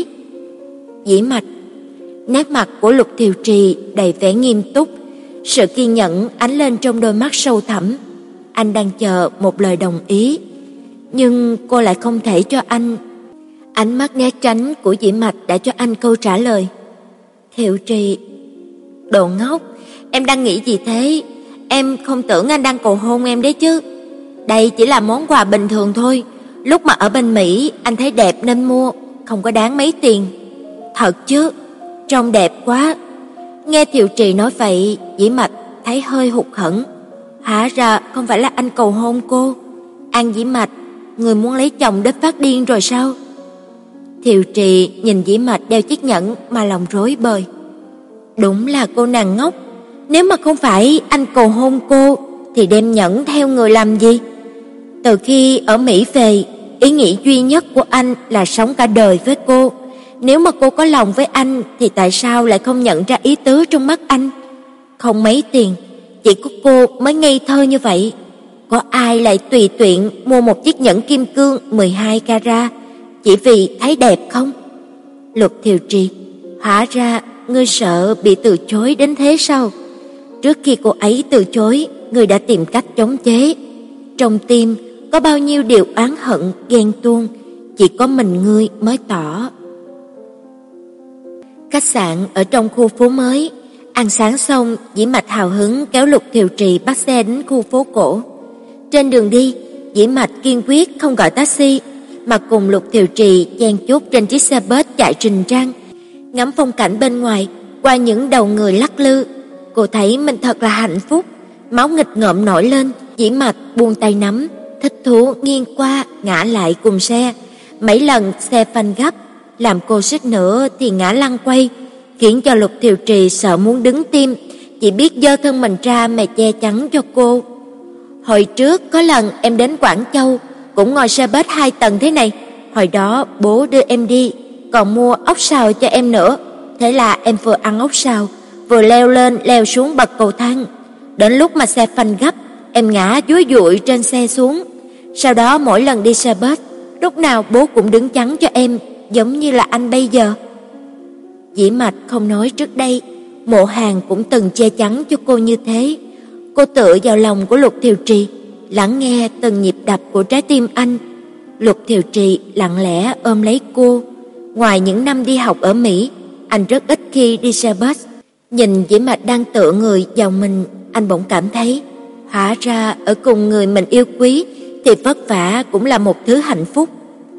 Dĩ Mạch. Nét mặt của Lục Thiều Trì đầy vẻ nghiêm túc, sự kiên nhẫn ánh lên trong đôi mắt sâu thẳm. Anh đang chờ một lời đồng ý, nhưng cô lại không thể cho anh. Ánh mắt né tránh của Dĩ Mạch đã cho anh câu trả lời. Thiệu Trì: Đồ ngốc, em đang nghĩ gì thế? Em không tưởng anh đang cầu hôn em đấy chứ. Đây chỉ là món quà bình thường thôi. Lúc mà ở bên Mỹ anh thấy đẹp nên mua, không có đáng mấy tiền. Thật chứ, trông đẹp quá. Nghe Thiệu Trì nói vậy, Dĩ Mạch thấy hơi hụt hẫng. Hóa ra không phải là anh cầu hôn cô. An Dĩ Mạch, người muốn lấy chồng đến phát điên rồi sao? Thiệu Trì nhìn Dĩ Mạch đeo chiếc nhẫn mà lòng rối bời. Đúng là cô nàng ngốc. Nếu mà không phải anh cầu hôn cô thì đem nhẫn theo người làm gì? Từ khi ở Mỹ về, ý nghĩ duy nhất của anh là sống cả đời với cô. Nếu mà cô có lòng với anh thì tại sao lại không nhận ra ý tứ trong mắt anh? Không mấy tiền, chỉ có cô mới ngây thơ như vậy. Có ai lại tùy tiện mua một chiếc nhẫn kim cương mười hai carat chỉ vì thấy đẹp không? Lục Thiệu Trì, hóa ra ngươi sợ bị từ chối đến thế sao? Trước khi cô ấy từ chối, ngươi đã tìm cách chống chế. Trong tim có bao nhiêu điều oán hận, ghen tuông, chỉ có mình ngươi mới tỏ. Khách sạn ở trong khu phố mới. Ăn sáng xong, Dĩ Mạch hào hứng kéo Lục Thiệu Trì bắt xe đến khu phố cổ. Trên đường đi, Dĩ Mạch kiên quyết không gọi taxi, mà cùng Lục Thiệu Trì chen chúc trên chiếc xe bus chạy trình trang, ngắm phong cảnh bên ngoài qua những đầu người lắc lư. Cô thấy mình thật là hạnh phúc, máu nghịch ngợm nổi lên. Dĩ Mạch buông tay nắm, thích thú nghiêng qua ngã lại cùng xe. Mấy lần xe phanh gấp, làm cô suýt nữa thì ngã lăn quay, khiến cho Lục Thiệu Trì sợ muốn đứng tim, chỉ biết giơ thân mình ra mà che chắn cho cô. Hồi trước có lần em đến Quảng Châu, cũng ngồi xe bus hai tầng thế này. Hồi đó bố đưa em đi, còn mua ốc sào cho em nữa. Thế là em vừa ăn ốc sào, vừa leo lên leo xuống bậc cầu thang. Đến lúc mà xe phanh gấp, em ngã dúi dụi trên xe xuống. Sau đó mỗi lần đi xe bus, lúc nào bố cũng đứng chắn cho em, giống như là anh bây giờ. Dĩ Mạch không nói trước đây, Mộ Hàn cũng từng che chắn cho cô như thế. Cô tựa vào lòng của Lục Thiệu Trì, lắng nghe từng nhịp đập của trái tim anh. Lục Thiệu Trì lặng lẽ ôm lấy cô. Ngoài những năm đi học ở Mỹ, anh rất ít khi đi xe bus. Nhìn Dĩ Mạch đang tựa người vào mình, anh bỗng cảm thấy, hóa ra ở cùng người mình yêu quý thì vất vả cũng là một thứ hạnh phúc.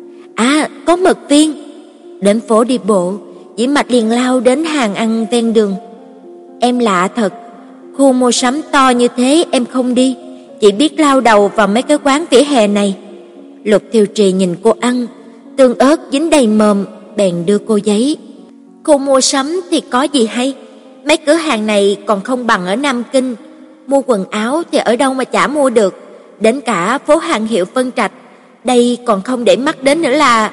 À, có mật viên. Đến phố đi bộ, Dĩ Mạch liền lao đến hàng ăn ven đường. Em lạ thật, khu mua sắm to như thế em không đi, chỉ biết lao đầu vào mấy cái quán vỉa hè này. Lục Thiệu Trì nhìn cô ăn, tương ớt dính đầy mồm, bèn đưa cô giấy. Khu mua sắm thì có gì hay, mấy cửa hàng này còn không bằng ở Nam Kinh. Mua quần áo thì ở đâu mà chả mua được, đến cả phố hàng hiệu Vân Trạch, đây còn không để mắt đến nữa là...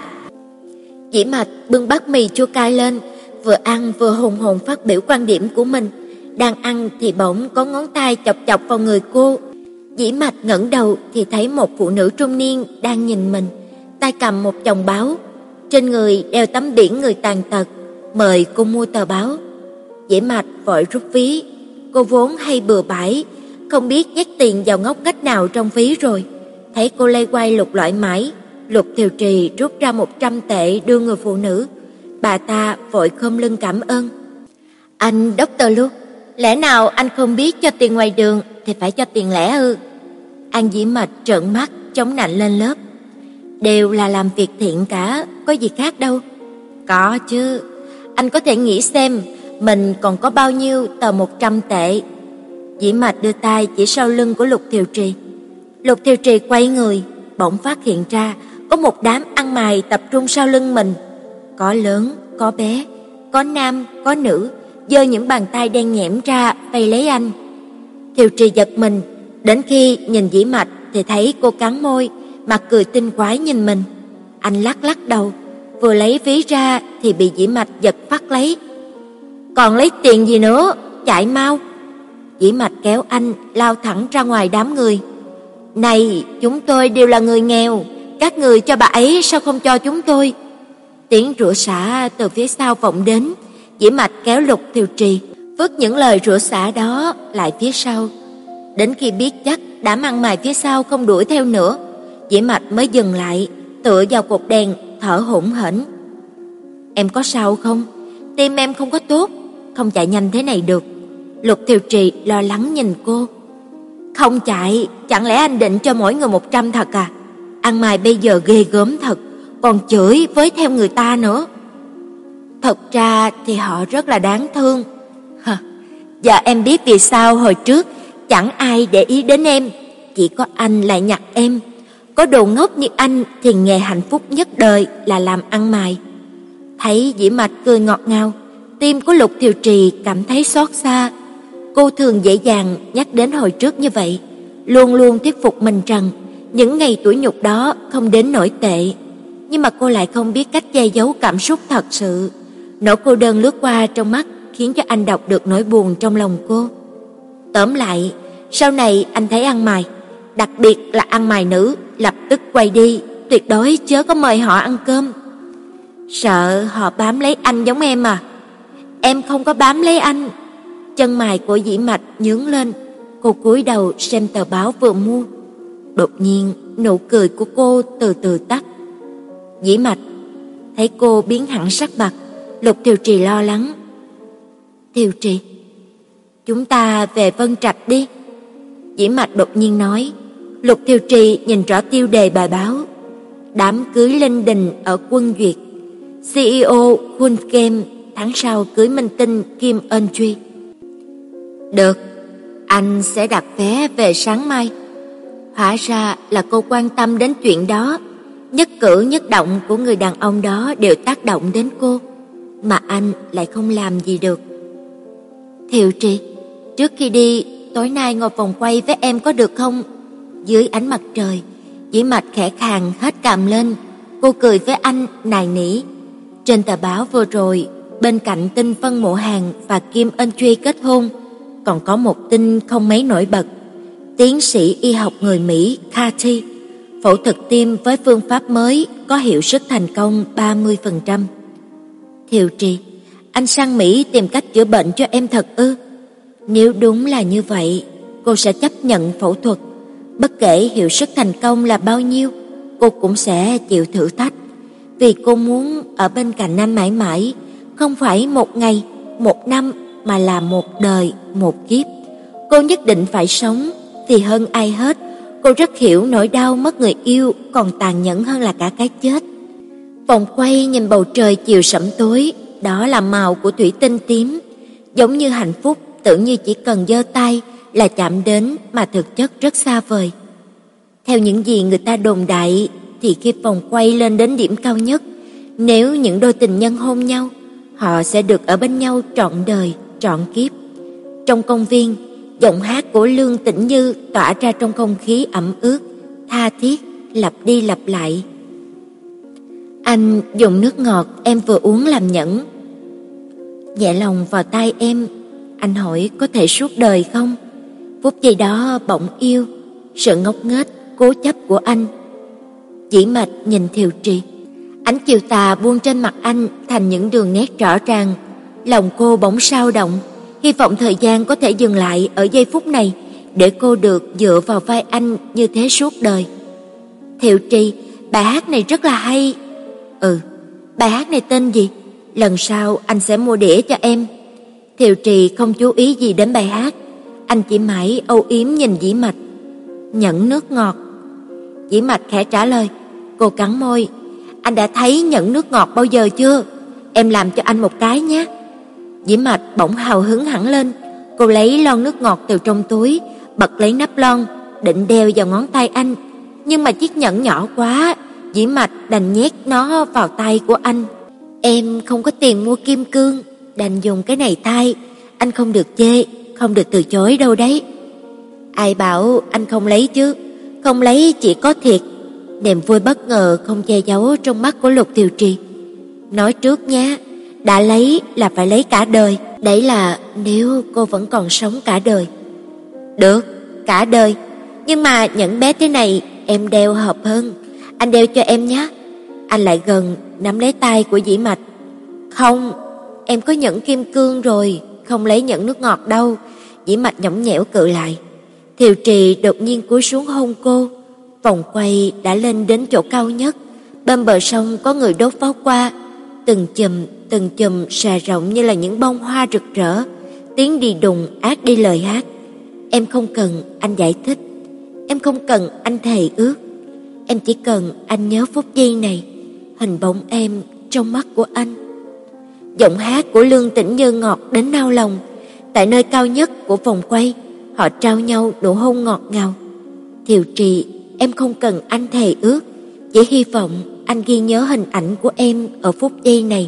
Dĩ Mạch bưng bát mì chua cay lên, vừa ăn vừa hùng hồn phát biểu quan điểm của mình. Đang ăn thì bỗng có ngón tay chọc chọc vào người cô. Dĩ Mạch ngẩng đầu thì thấy một phụ nữ trung niên đang nhìn mình, tay cầm một chồng báo, trên người đeo tấm biển người tàn tật, mời cô mua tờ báo. Dĩ Mạch vội rút ví, cô vốn hay bừa bãi, không biết nhét tiền vào ngóc ngách nào trong ví rồi. Thấy cô loay quay lục lọi mãi, Lục Thiệu Trì rút ra một trăm tệ đưa người phụ nữ. Bà ta vội khom lưng cảm ơn. Anh Doctor Lu, lẽ nào anh không biết cho tiền ngoài đường thì phải cho tiền lẻ ư? An Dĩ Mạch trợn mắt chống nạnh lên lớp. Đều là làm việc thiện cả, có gì khác đâu. Có chứ, anh có thể nghĩ xem mình còn có bao nhiêu tờ một trăm tệ. Dĩ Mạch đưa tay chỉ sau lưng của Lục Thiệu Trì. Lục Thiệu Trì quay người, bỗng phát hiện ra có một đám ăn mày tập trung sau lưng mình. Có lớn, có bé, có nam, có nữ, giơ những bàn tay đen nhẽm ra vây lấy anh. Thiệu Trì giật mình, đến khi nhìn Dĩ Mạch thì thấy cô cắn môi, mặt cười tinh quái nhìn mình. Anh lắc lắc đầu, vừa lấy ví ra thì bị Dĩ Mạch giật phát lấy. Còn lấy tiền gì nữa, chạy mau. Dĩ Mạch kéo anh lao thẳng ra ngoài đám người. Này, chúng tôi đều là người nghèo, các người cho bà ấy sao không cho chúng tôi? Tiếng rủa xả từ phía sau vọng đến. Dĩ Mạch kéo Lục Thiệu Trì, vứt những lời rủa xả đó lại phía sau. Đến khi biết chắc đám ăn mày phía sau không đuổi theo nữa, Dĩ Mạch mới dừng lại, tựa vào cột đèn, thở hổn hển. Em có sao không? Tim em không có tốt, không chạy nhanh thế này được. Lục Thiều Trì lo lắng nhìn cô. Không chạy, chẳng lẽ anh định cho mỗi người một trăm thật à? Ăn mày bây giờ ghê gớm thật, còn chửi với theo người ta nữa. Thật ra thì họ rất là đáng thương. Hả? Giờ em biết vì sao hồi trước chẳng ai để ý đến em, chỉ có anh lại nhặt em. Có đồ ngốc như anh thì nghề hạnh phúc nhất đời là làm ăn mày. Thấy Dĩ Mạch cười ngọt ngào, tim của Lục Thiều Trì cảm thấy xót xa. Cô thường dễ dàng nhắc đến hồi trước như vậy, luôn luôn thuyết phục mình rằng những ngày tủi nhục đó không đến nỗi tệ. Nhưng mà cô lại không biết cách che giấu cảm xúc thật sự. Nỗi cô đơn lướt qua trong mắt khiến cho anh đọc được nỗi buồn trong lòng cô. Tóm lại, sau này anh thấy ăn mày, đặc biệt là ăn mày nữ, lập tức quay đi, tuyệt đối chớ có mời họ ăn cơm. Sợ họ bám lấy anh giống em à? Em không có bám lấy anh. Chân mày của Dĩ Mạch nhướng lên, cô cúi đầu xem tờ báo vừa mua. Đột nhiên, nụ cười của cô từ từ tắt. Dĩ Mạch thấy cô biến hẳn sắc mặt, Lục Thiều Trì lo lắng. Thiều Trì, chúng ta về Vân Trạch đi. Dĩ Mạch đột nhiên nói. Lục Thiều Trì nhìn rõ tiêu đề bài báo. Đám cưới linh đình ở Quân Duyệt. xê e ô Hun Kem tháng sau cưới minh tinh Kim Eun Truy. Được, anh sẽ đặt vé về sáng mai. Hóa ra là cô quan tâm đến chuyện đó. Nhất cử nhất động của người đàn ông đó đều tác động đến cô, mà anh lại không làm gì được. Thiều Trì, trước khi đi, tối nay ngồi vòng quay với em có được không? Dưới ánh mặt trời, Dĩ Mạch khẽ khàng hết cằm lên. Cô cười với anh nài nỉ. Trên tờ báo vừa rồi, bên cạnh tin Vân Mộ Hàn và Kim Eun Truy kết hôn, còn có một tin không mấy nổi bật. Tiến sĩ y học người Mỹ Cathy phẫu thuật tim với phương pháp mới có hiệu suất thành công ba mươi phần trăm. Thiều Trì, anh sang Mỹ tìm cách chữa bệnh cho em thật ư? Nếu đúng là như vậy, cô sẽ chấp nhận phẫu thuật. Bất kể hiệu suất thành công là bao nhiêu, cô cũng sẽ chịu thử thách. Vì cô muốn ở bên cạnh anh mãi mãi, không phải một ngày, một năm, mà là một đời, một kiếp. Cô nhất định phải sống, vì hơn ai hết, cô rất hiểu nỗi đau mất người yêu còn tàn nhẫn hơn là cả cái chết. Vòng quay nhìn bầu trời chiều sẫm tối, đó là màu của thủy tinh tím. Giống như hạnh phúc tưởng như chỉ cần giơ tay là chạm đến, mà thực chất rất xa vời. Theo những gì người ta đồn đại, thì khi vòng quay lên đến điểm cao nhất, nếu những đôi tình nhân hôn nhau, họ sẽ được ở bên nhau trọn đời, trọn kiếp. Trong công viên, giọng hát của Lương Tĩnh Như tỏa ra trong không khí ẩm ướt, tha thiết, lặp đi lặp lại. Anh dùng nước ngọt em vừa uống làm nhẫn. Nhẹ lòng vào tai em, anh hỏi có thể suốt đời không? Phút giây đó bỗng yêu, sự ngốc nghếch, cố chấp của anh. Dĩ Mạch nhìn Thiều Trì, ánh chiều tà buông trên mặt anh thành những đường nét rõ ràng. Lòng cô bỗng sao động, hy vọng thời gian có thể dừng lại ở giây phút này, để cô được dựa vào vai anh như thế suốt đời. Thiều Trì, bài hát này rất là hay. Ừ, bài hát này tên gì? Lần sau anh sẽ mua đĩa cho em. Thiều Trì không chú ý gì đến bài hát, anh chỉ mãi âu yếm nhìn Dĩ Mạch. Nhẫn nước ngọt. Dĩ Mạch khẽ trả lời. Cô cắn môi. Anh đã thấy nhẫn nước ngọt bao giờ chưa? Em làm cho anh một cái nhé. Dĩ Mạch bỗng hào hứng hẳn lên. Cô lấy lon nước ngọt từ trong túi, bật lấy nắp lon, định đeo vào ngón tay anh. Nhưng mà chiếc nhẫn nhỏ quá, Dĩ Mạch đành nhét nó vào tay của anh. Em không có tiền mua kim cương, đành dùng cái này thay. Anh không được chê, không được từ chối đâu đấy. Ai bảo anh không lấy chứ? Không lấy chỉ có thiệt. Niềm vui bất ngờ không che giấu trong mắt của Lục Thiều Trì. Nói trước nhé, đã lấy là phải lấy cả đời. Đấy là nếu cô vẫn còn sống cả đời. Được, cả đời. Nhưng mà nhẫn bé thế này em đeo hợp hơn. Anh đeo cho em nhé. Anh lại gần nắm lấy tay của Dĩ Mạch. Không, em có nhẫn kim cương rồi, không lấy nhẫn nước ngọt đâu. Dĩ Mạch nhõng nhẽo cự lại. Thiều Trì đột nhiên cúi xuống hôn cô. Vòng quay đã lên đến chỗ cao nhất, Bên bờ sông có người đốt pháo hoa, từng chùm, từng chùm xà rộng như là những bông hoa rực rỡ, tiếng đi đùng át đi lời hát. Em không cần anh giải thích, em không cần anh thề ước, em chỉ cần anh nhớ phút giây này, hình bóng em trong mắt của anh. Giọng hát của Lương Tĩnh Như ngọt đến nao lòng. Tại nơi cao nhất của vòng quay, họ trao nhau nụ hôn ngọt ngào. Thiều Trì, em không cần anh thề ước, chỉ hy vọng anh ghi nhớ hình ảnh của em ở phút giây này.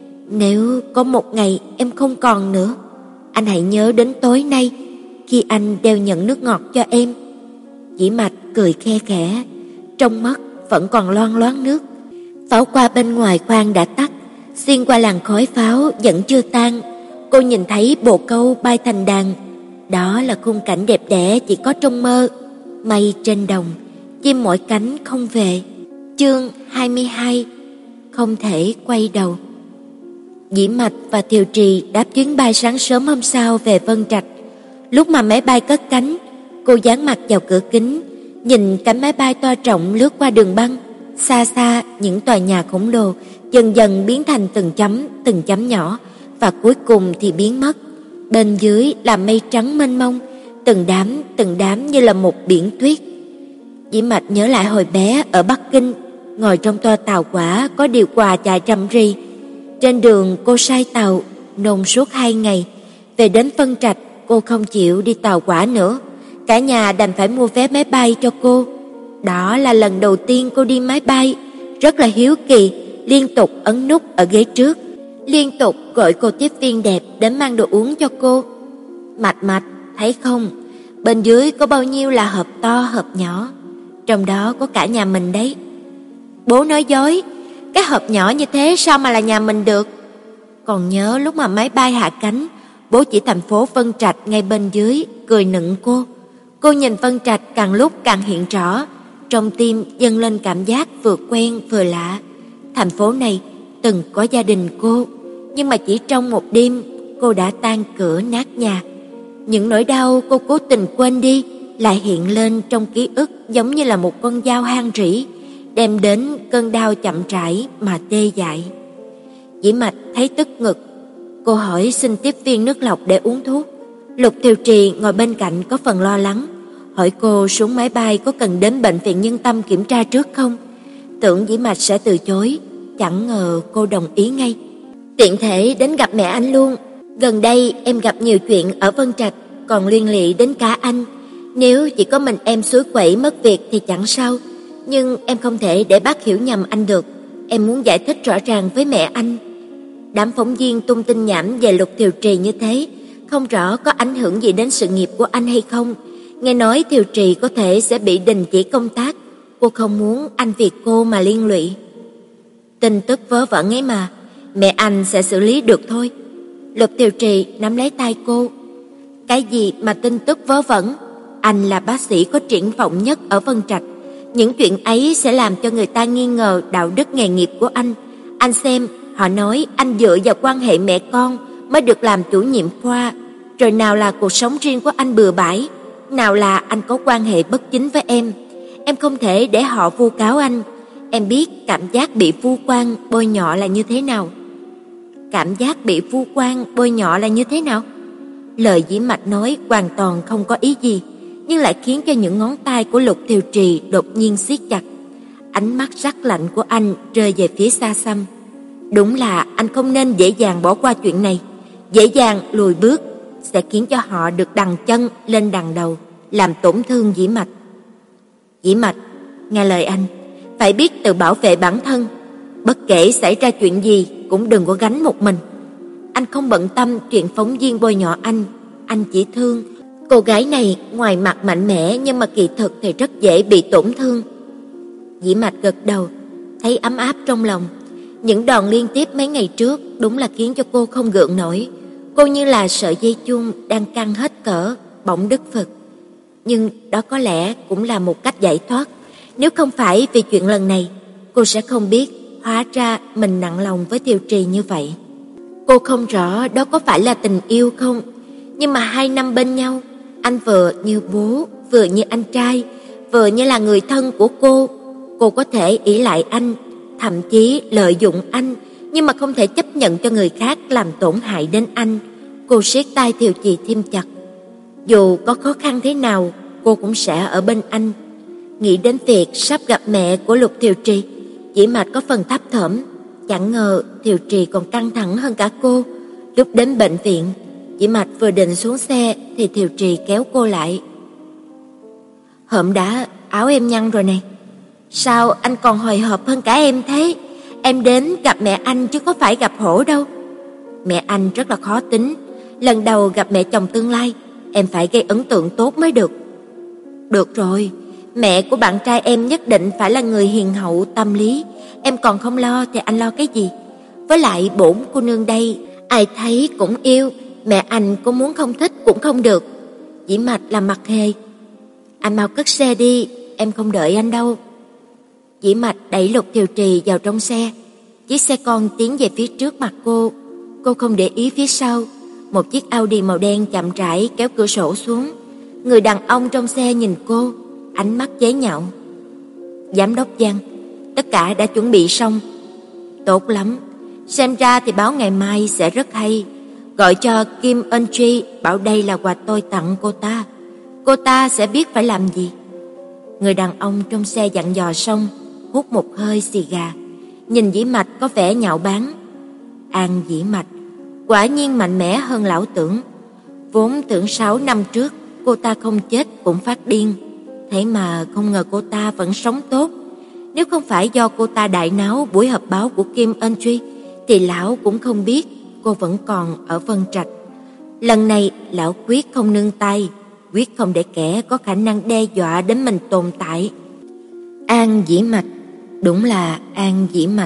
Nếu có một ngày em không còn nữa, anh hãy nhớ đến tối nay khi anh đeo nhận nước ngọt cho em. Dĩ Mạch cười khe khẽ, trong mắt vẫn còn loang loáng nước. Pháo hoa bên ngoài khoang đã tắt, xuyên qua làn khói pháo vẫn chưa tan. Cô nhìn thấy bồ câu bay thành đàn. Đó là khung cảnh đẹp đẽ chỉ có trong mơ. Mây trên đồng, chim mỏi cánh không về. Chương hai mươi hai. Không thể quay đầu. Dĩ Mạch và Thiều Trì đáp chuyến bay sáng sớm hôm sau về Vân Trạch. Lúc mà máy bay cất cánh, cô dán mặt vào cửa kính, nhìn cánh máy bay to rộng lướt qua đường băng. Xa xa, những tòa nhà khổng lồ dần dần biến thành từng chấm, từng chấm nhỏ, và cuối cùng thì biến mất. Bên dưới là mây trắng mênh mông, từng đám, từng đám như là một biển tuyết. Dĩ Mạch nhớ lại hồi bé ở Bắc Kinh, ngồi trong toa tàu hỏa có điều hòa chạy rầm rì. Trên đường cô say tàu, nôn suốt hai ngày. Về đến Vân Trạch, cô không chịu đi tàu hỏa nữa. Cả nhà đành phải mua vé máy bay cho cô. Đó là lần đầu tiên cô đi máy bay, rất là hiếu kỳ, liên tục ấn nút ở ghế trước, liên tục gọi cô tiếp viên đẹp đến mang đồ uống cho cô. Mạch Mạch, thấy không, bên dưới có bao nhiêu là hộp to hộp nhỏ, trong đó có cả nhà mình đấy. Bố nói dối, cái hộp nhỏ như thế sao mà là nhà mình được. Còn nhớ lúc mà máy bay hạ cánh, bố chỉ thành phố Vân Trạch ngay bên dưới, cười nựng cô. Cô nhìn Vân Trạch càng lúc càng hiện rõ, trong tim dâng lên cảm giác vừa quen vừa lạ. Thành phố này từng có gia đình cô, nhưng mà chỉ trong một đêm cô đã tan cửa nát nhà. Những nỗi đau cô cố tình quên đi lại hiện lên trong ký ức, giống như là một con dao hang rỉ, đem đến cơn đau chậm rãi mà tê dại. Dĩ Mạch thấy tức ngực, cô hỏi xin tiếp viên nước lọc để uống thuốc. Lục Thiều Trì ngồi bên cạnh có phần lo lắng, hỏi cô xuống máy bay có cần đến bệnh viện Nhân Tâm kiểm tra trước không. Tưởng Dĩ Mạch sẽ từ chối, chẳng ngờ cô đồng ý ngay. Tiện thể đến gặp mẹ anh luôn. Gần đây em gặp nhiều chuyện ở Vân Trạch, còn liên lụy đến cả anh. Nếu chỉ có mình em suối quẩy mất việc thì chẳng sao, nhưng em không thể để bác hiểu nhầm anh được. Em muốn giải thích rõ ràng với mẹ anh. Đám phóng viên tung tin nhảm về Lục Thiều Trì như thế, không rõ có ảnh hưởng gì đến sự nghiệp của anh hay không. Nghe nói Thiều Trì có thể sẽ bị đình chỉ công tác, cô không muốn anh vì cô mà liên lụy. Tin tức vớ vẩn ấy mà, mẹ anh sẽ xử lý được thôi. Lục Thiều Trì nắm lấy tay cô. Cái gì mà tin tức vớ vẩn? Anh là bác sĩ có triển vọng nhất ở Vân Trạch. Những chuyện ấy sẽ làm cho người ta nghi ngờ đạo đức nghề nghiệp của anh. Anh xem, họ nói anh dựa vào quan hệ mẹ con mới được làm chủ nhiệm khoa. Rồi nào là cuộc sống riêng của anh bừa bãi, nào là anh có quan hệ bất chính với em. Em không thể để họ vu cáo anh. Em biết cảm giác bị vu oan bôi nhọ là như thế nào. Cảm giác bị vu oan bôi nhọ là như thế nào? Lời Dĩ Mạch nói hoàn toàn không có ý gì, nhưng lại khiến cho những ngón tay của Lục Thiều Trì đột nhiên siết chặt. Ánh mắt sắc lạnh của anh rơi về phía xa xăm. Đúng là anh không nên dễ dàng bỏ qua chuyện này. Dễ dàng lùi bước sẽ khiến cho họ được đằng chân lên đằng đầu, làm tổn thương Dĩ Mạch. Dĩ Mạch, nghe lời anh, phải biết tự bảo vệ bản thân. Bất kể xảy ra chuyện gì cũng đừng có gánh một mình. Anh không bận tâm chuyện phóng viên bôi nhọ anh, anh chỉ thương cô gái này ngoài mặt mạnh mẽ nhưng mà kỳ thực thì rất dễ bị tổn thương. Dĩ Mạch gật đầu, thấy ấm áp trong lòng. Những đòn liên tiếp mấy ngày trước đúng là khiến cho cô không gượng nổi. Cô như là sợi dây chun đang căng hết cỡ, bỗng đứt phật. Nhưng đó có lẽ cũng là một cách giải thoát. Nếu không phải vì chuyện lần này, cô sẽ không biết hóa ra mình nặng lòng với Thiều Trì như vậy. Cô không rõ đó có phải là tình yêu không, nhưng mà hai năm bên nhau, anh vừa như bố, vừa như anh trai, vừa như là người thân của cô. Cô có thể ỷ lại anh, thậm chí lợi dụng anh, nhưng mà không thể chấp nhận cho người khác làm tổn hại đến anh. Cô siết tay Thiều Trì thêm chặt. Dù có khó khăn thế nào, cô cũng sẽ ở bên anh. Nghĩ đến việc sắp gặp mẹ của Lục Thiều Trì, Dĩ Mạch có phần thấp thỏm. Chẳng ngờ Thiều Trì còn căng thẳng hơn cả cô. Lúc đến bệnh viện, Dĩ Mạch vừa định xuống xe thì Thiều Trì kéo cô lại. Hợm đã, áo em nhăn rồi này. Sao anh còn hồi hộp hơn cả em thế? Em đến gặp mẹ anh chứ có phải gặp Hổ đâu. Mẹ anh rất là khó tính. Lần đầu gặp mẹ chồng tương lai, em phải gây ấn tượng tốt mới được. Được rồi, mẹ của bạn trai em nhất định phải là người hiền hậu tâm lý. Em còn không lo thì anh lo cái gì? Với lại bổn cô nương đây, ai thấy cũng yêu. Mẹ anh có muốn không thích cũng không được. Dĩ Mạch làm mặt hề. Anh mau cất xe đi, em không đợi anh đâu. Dĩ Mạch đẩy Lục Thiều Trì vào trong xe. Chiếc xe con tiến về phía trước mặt cô. Cô không để ý phía sau. Một chiếc Audi màu đen chậm rãi kéo cửa sổ xuống. Người đàn ông trong xe nhìn cô, ánh mắt chế nhạo. Giám đốc Giang, tất cả đã chuẩn bị xong. Tốt lắm, xem ra thì báo ngày mai sẽ rất hay. Gọi cho Kim Ân Truy, bảo đây là quà tôi tặng cô ta. Cô ta sẽ biết phải làm gì. Người đàn ông trong xe dặn dò xong, hút một hơi xì gà, nhìn Dĩ Mạch có vẻ nhạo báng. An Dĩ Mạch quả nhiên mạnh mẽ hơn lão tưởng. Vốn tưởng sáu năm trước cô ta không chết cũng phát điên, thế mà không ngờ cô ta vẫn sống tốt. Nếu không phải do cô ta đại náo buổi họp báo của Kim Ân Truy, thì lão cũng không biết cô vẫn còn ở Vân Trạch. Lần này lão quyết không nương tay, quyết không để kẻ có khả năng đe dọa đến mình tồn tại. An Dĩ Mạch, đúng là An Dĩ Mạch.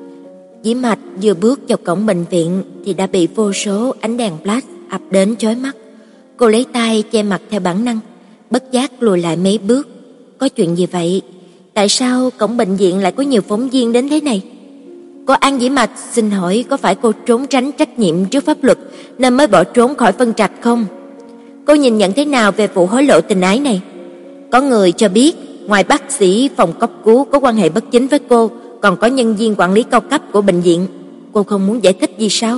Dĩ Mạch vừa bước vào cổng bệnh viện thì đã bị vô số ánh đèn flash ập đến chói mắt. Cô lấy tay che mặt theo bản năng, bất giác lùi lại mấy bước. Có chuyện gì vậy? Tại sao cổng bệnh viện lại có nhiều phóng viên đến thế này? Cô An Dĩ Mạch, xin hỏi có phải cô trốn tránh trách nhiệm trước pháp luật nên mới bỏ trốn khỏi Vân Trạch không? Cô nhìn nhận thế nào về vụ hối lộ tình ái này? Có người cho biết, ngoài bác sĩ phòng cấp cứu có quan hệ bất chính với cô, còn có nhân viên quản lý cao cấp của bệnh viện. Cô không muốn giải thích gì sao?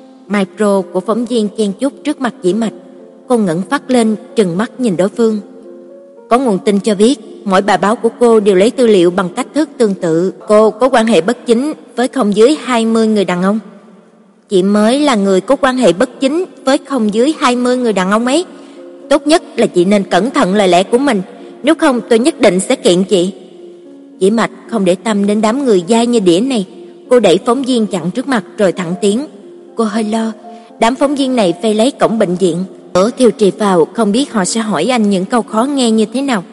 Micro của phóng viên chen chúc trước mặt Dĩ Mạch. Cô ngẩng phát lên, trừng mắt nhìn đối phương. Có nguồn tin cho biết, mỗi bài báo của cô đều lấy tư liệu bằng cách thức tương tự. Cô có quan hệ bất chính với không dưới hai mươi người đàn ông. Chị mới là người có quan hệ bất chính với không dưới hai mươi người đàn ông ấy. Tốt nhất là chị nên cẩn thận lời lẽ của mình, nếu không tôi nhất định sẽ kiện chị. Dĩ Mạch không để tâm đến đám người dai như đĩa này. Cô đẩy phóng viên chặn trước mặt rồi thẳng tiếng. Cô hơi lo, đám phóng viên này vây lấy cổng bệnh viện. Ở Thiều Trì vào, không biết họ sẽ hỏi anh những câu khó nghe như thế nào.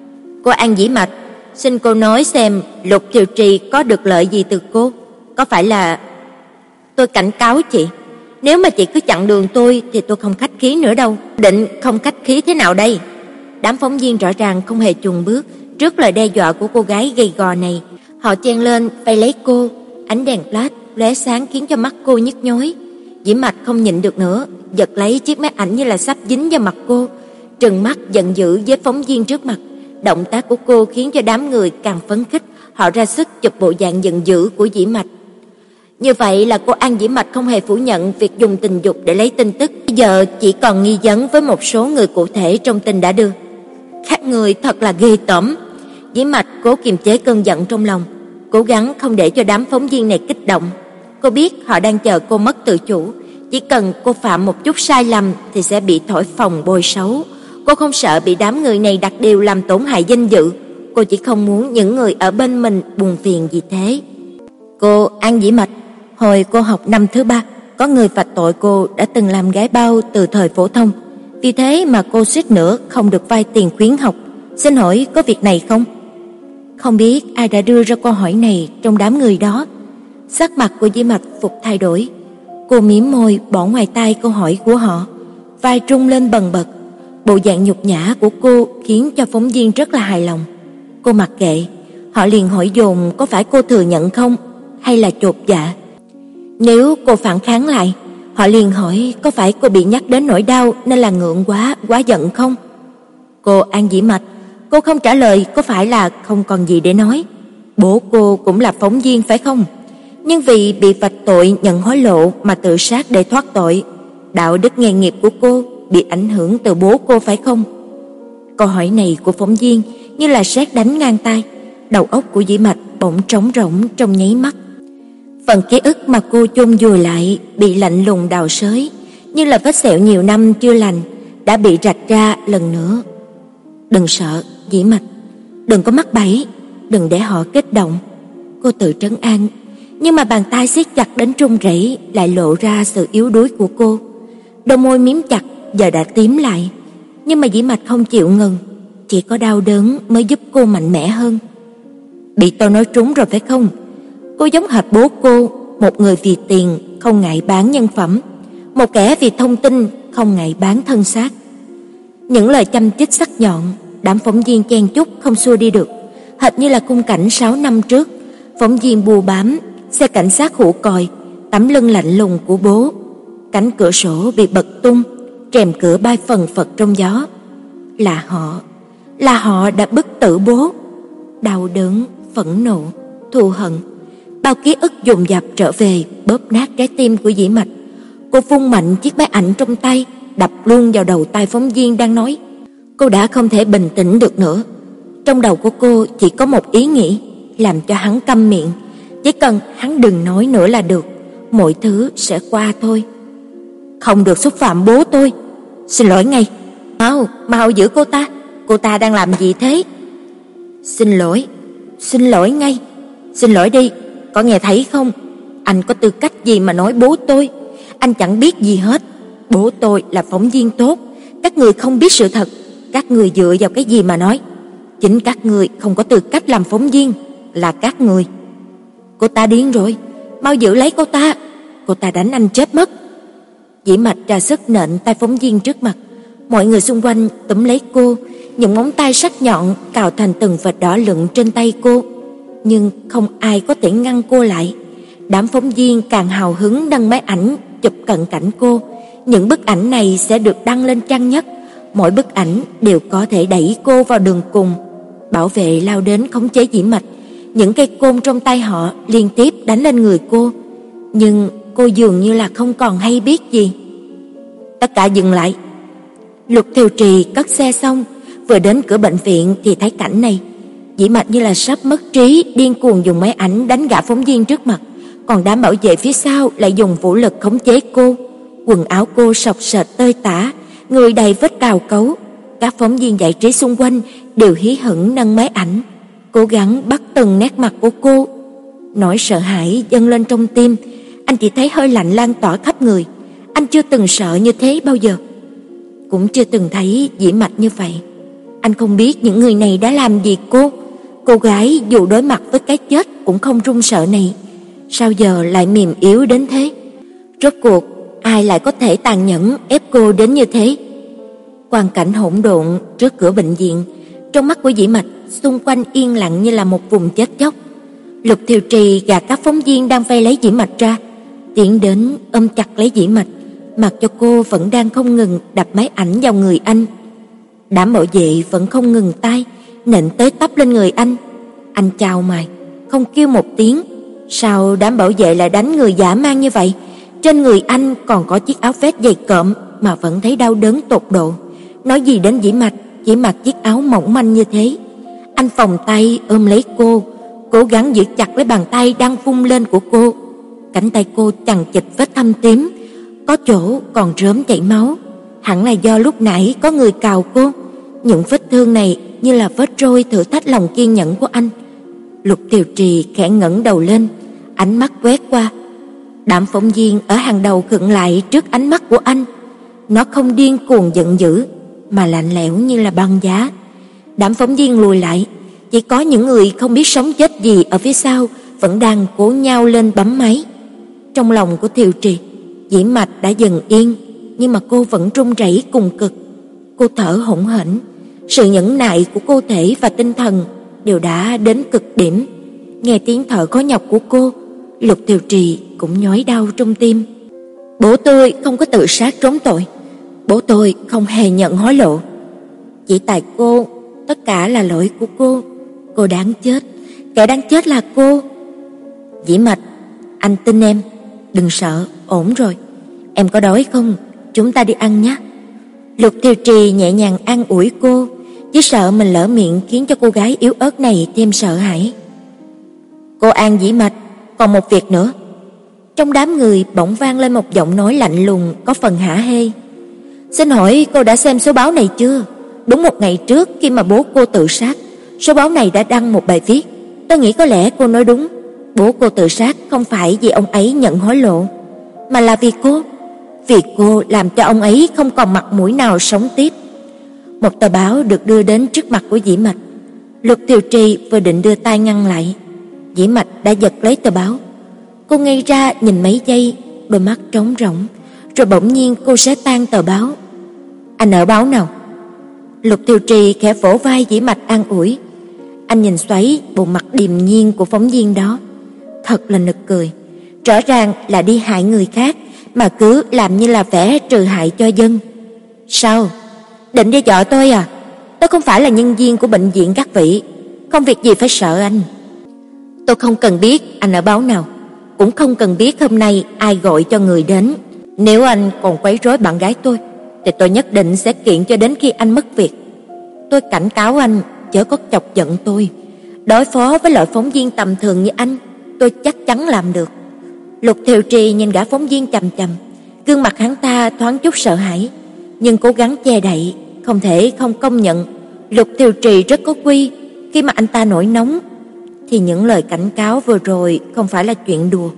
Cô An Dĩ Mạch, xin cô nói xem Lục Thiều Trì có được lợi gì từ cô? Có phải là... Tôi cảnh cáo chị, nếu mà chị cứ chặn đường tôi thì tôi không khách khí nữa đâu. Định không khách khí thế nào đây? Đám phóng viên rõ ràng không hề chùn bước trước lời đe dọa của cô gái gầy gò này. Họ chen lên vây lấy cô. Ánh đèn flash lóe sáng khiến cho mắt cô nhức nhối. Dĩ Mạch không nhịn được nữa, giật lấy chiếc máy ảnh như là sắp dính vào mặt cô, trừng mắt giận dữ với phóng viên trước mặt. Động tác của cô khiến cho đám người càng phấn khích, họ ra sức chụp bộ dạng giận dữ của Dĩ Mạch. Như vậy là cô An Dĩ Mạch không hề phủ nhận việc dùng tình dục để lấy tin tức. Bây giờ chỉ còn nghi vấn với một số người cụ thể trong tin đã đưa. Các người thật là ghê tởm. Dĩ Mạch cố kiềm chế cơn giận trong lòng, cố gắng không để cho đám phóng viên này kích động. Cô biết họ đang chờ cô mất tự chủ, chỉ cần cô phạm một chút sai lầm thì sẽ bị thổi phồng bôi xấu. Cô không sợ bị đám người này đặt điều làm tổn hại danh dự, cô chỉ không muốn những người ở bên mình buồn phiền vì thế. Cô An Dĩ Mạch, hồi cô học năm thứ ba, có người phạt tội cô đã từng làm gái bao từ thời phổ thông, vì thế mà cô suýt nữa không được vay tiền khuyến học. Xin hỏi có việc này không? Không biết ai đã đưa ra câu hỏi này trong đám người đó. Sắc mặt của Dĩ Mạch phục thay đổi. Cô mím môi bỏ ngoài tai câu hỏi của họ, vai trung lên bần bật. Bộ dạng nhục nhã của cô khiến cho phóng viên rất là hài lòng. Cô mặc kệ, họ liền hỏi dồn có phải cô thừa nhận không hay là chột dạ. Nếu cô phản kháng lại, họ liền hỏi có phải cô bị nhắc đến nỗi đau nên là ngượng quá, quá giận không? Cô An Dĩ Mạch, cô không trả lời có phải là không còn gì để nói? Bố cô cũng là phóng viên phải không? Nhưng vì bị vạch tội nhận hối lộ mà tự sát để thoát tội. Đạo đức nghề nghiệp của cô bị ảnh hưởng từ bố cô phải không? Câu hỏi này của phóng viên như là sét đánh ngang tai. Đầu óc của Dĩ Mạch bỗng trống rỗng trong nháy mắt. Phần ký ức mà cô chôn vùi lại bị lạnh lùng đào xới, như là vết sẹo nhiều năm chưa lành đã bị rạch ra lần nữa. Đừng sợ, Dĩ Mạch, đừng có mắc bẫy, đừng để họ kích động. Cô tự trấn an, nhưng mà bàn tay siết chặt đến run rẩy lại lộ ra sự yếu đuối của cô. Đôi môi miếm chặt giờ đã tím lại, nhưng mà Dĩ Mạch không chịu ngừng, chỉ có đau đớn mới giúp cô mạnh mẽ hơn. Bị tôi nói trúng rồi phải không? Cô giống hệt bố cô, một người vì tiền không ngại bán nhân phẩm, một kẻ vì thông tin không ngại bán thân xác. Những lời châm chích sắc nhọn, đám phóng viên chen chúc không xua đi được, hệt như là khung cảnh sáu năm trước, phóng viên bù bám, xe cảnh sát hủ còi, tấm lưng lạnh lùng của bố, cánh cửa sổ bị bật tung, rèm cửa bay phần phật trong gió. Là họ, là họ đã bức tử bố. Đau đớn, phẫn nộ, thù hận, bao ký ức dồn dập trở về bóp nát trái tim của Dĩ Mạch. Cô vung mạnh chiếc máy ảnh trong tay, đập luôn vào đầu tai phóng viên đang nói. Cô đã không thể bình tĩnh được nữa. Trong đầu của cô chỉ có một ý nghĩ, làm cho hắn câm miệng. Chỉ cần hắn đừng nói nữa là được, mọi thứ sẽ qua thôi. Không được xúc phạm bố tôi. Xin lỗi ngay. Mau, mau giữ cô ta. Cô ta đang làm gì thế? Xin lỗi, xin lỗi ngay. Xin lỗi đi, có nghe thấy không? Anh có tư cách gì mà nói bố tôi? Anh chẳng biết gì hết. Bố tôi là phóng viên tốt. Các người không biết sự thật. Các người dựa vào cái gì mà nói? Chính các người không có tư cách làm phóng viên. Là các người. Cô ta điên rồi. Mau giữ lấy cô ta. Cô ta đánh anh chết mất. Dĩ Mạch ra sức nện tay phóng viên trước mặt. Mọi người xung quanh túm lấy cô, những ngón tay sắc nhọn cào thành từng vệt đỏ lựng trên tay cô. Nhưng không ai có thể ngăn cô lại. Đám phóng viên càng hào hứng đăng máy ảnh chụp cận cảnh cô. Những bức ảnh này sẽ được đăng lên trang nhất. Mỗi bức ảnh đều có thể đẩy cô vào đường cùng. Bảo vệ lao đến khống chế Dĩ Mạch. Những cây côn trong tay họ liên tiếp đánh lên người cô. Nhưng cô dường như là không còn hay biết gì. Tất cả dừng lại. Lục Thiều Trì cất xe xong, vừa đến cửa bệnh viện thì thấy cảnh này. Dĩ Mạch như là sắp mất trí, điên cuồng dùng máy ảnh đánh gã phóng viên trước mặt, còn đám bảo vệ phía sau lại dùng vũ lực khống chế cô. Quần áo cô sọc sệt tơi tả, người đầy vết cào cấu. Các phóng viên giải trí xung quanh đều hí hửng nâng máy ảnh, cố gắng bắt từng nét mặt của cô. Nỗi sợ hãi dâng lên trong tim, anh chỉ thấy hơi lạnh lan tỏa khắp người. Anh chưa từng sợ như thế bao giờ, cũng chưa từng thấy Dĩ Mạch như vậy. Anh không biết những người này đã làm gì cô. Cô gái dù đối mặt với cái chết cũng không run sợ này, sao giờ lại mềm yếu đến thế? Rốt cuộc ai lại có thể tàn nhẫn ép cô đến như thế? Quang cảnh hỗn độn trước cửa bệnh viện, trong mắt của Dĩ Mạch xung quanh yên lặng như là một vùng chết chóc. Lục Thiều Trì gạt các phóng viên đang vây lấy Dĩ Mạch ra, tiến đến ôm chặt lấy Dĩ Mạch, mặc cho cô vẫn đang không ngừng đập máy ảnh vào người anh. Đám bảo vệ vẫn không ngừng tay nện tới tấp lên người anh. Anh chào mày, không kêu một tiếng. Sao đám bảo vệ lại đánh người dã man như vậy? Trên người anh còn có chiếc áo vest dày cộm mà vẫn thấy đau đớn tột độ. Nói gì đến Dĩ Mạch chỉ mặc chiếc áo mỏng manh như thế. Anh vòng tay ôm lấy cô, cố gắng giữ chặt lấy bàn tay đang vung lên của cô. Cánh tay cô chằng chịt vết thâm tím, có chỗ còn rớm chảy máu. Hẳn là do lúc nãy có người cào cô. Những vết thương này như là vết roi thử thách lòng kiên nhẫn của anh. Lục Thiều Trì khẽ ngẩng đầu lên, ánh mắt quét qua. Đám phóng viên ở hàng đầu khựng lại trước ánh mắt của anh. Nó không điên cuồng giận dữ, mà lạnh lẽo như là băng giá. Đám phóng viên lùi lại, chỉ có những người không biết sống chết gì ở phía sau vẫn đang cố nhau lên bấm máy. Trong lòng của Thiều Trì, Dĩ Mạch đã dần yên, nhưng mà cô vẫn run rẩy cùng cực. Cô thở hổn hển, sự nhẫn nại của cơ thể và tinh thần đều đã đến cực điểm. Nghe tiếng thở khó nhọc của cô, Lục Thiều Trì cũng nhói đau trong tim. Bố tôi không có tự sát trốn tội, bố tôi không hề nhận hối lộ. Chỉ tại cô, tất cả là lỗi của cô. Cô đáng chết, kẻ đang chết là cô. Dĩ Mạch, anh tin em, đừng sợ, ổn rồi. Em có đói không? Chúng ta đi ăn nhé. Lục Thiều Trì nhẹ nhàng an ủi cô, chỉ sợ mình lỡ miệng khiến cho cô gái yếu ớt này thêm sợ hãi. Cô An Dĩ Mạch, còn một việc nữa. Trong đám người bỗng vang lên một giọng nói lạnh lùng có phần hả hê. Xin hỏi cô đã xem số báo này chưa? Đúng một ngày trước khi mà bố cô tự sát, số báo này đã đăng một bài viết. Tôi nghĩ có lẽ cô nói đúng. Bố cô tự sát không phải vì ông ấy nhận hối lộ, mà là vì cô. Vì cô làm cho ông ấy không còn mặt mũi nào sống tiếp. Một tờ báo được đưa đến trước mặt của Dĩ Mạch. Lục Thiều Trì vừa định đưa tay ngăn lại, Dĩ Mạch đã giật lấy tờ báo. Cô ngây ra nhìn mấy giây, đôi mắt trống rỗng, rồi bỗng nhiên cô xé tan tờ báo. Anh ở báo nào? Lục Thiều Trì khẽ vỗ vai Dĩ Mạch an ủi. Anh nhìn xoáy bộ mặt điềm nhiên của phóng viên đó, thật là nực cười. Rõ ràng là đi hại người khác mà cứ làm như là vẽ trừ hại cho dân. Sao? Định đe dọa tôi à? Tôi không phải là nhân viên của bệnh viện các vị, không việc gì phải sợ anh. Tôi không cần biết anh ở báo nào, cũng không cần biết hôm nay ai gọi cho người đến. Nếu anh còn quấy rối bạn gái tôi, thì tôi nhất định sẽ kiện cho đến khi anh mất việc. Tôi cảnh cáo anh chớ có chọc giận tôi. Đối phó với loại phóng viên tầm thường như anh, tôi chắc chắn làm được. Lục Thiều Trì nhìn gã phóng viên chằm chằm, gương mặt hắn ta thoáng chút sợ hãi, nhưng cố gắng che đậy. Không thể không công nhận Lục Thiều Trì rất có quy. Khi mà anh ta nổi nóng thì những lời cảnh cáo vừa rồi không phải là chuyện đùa.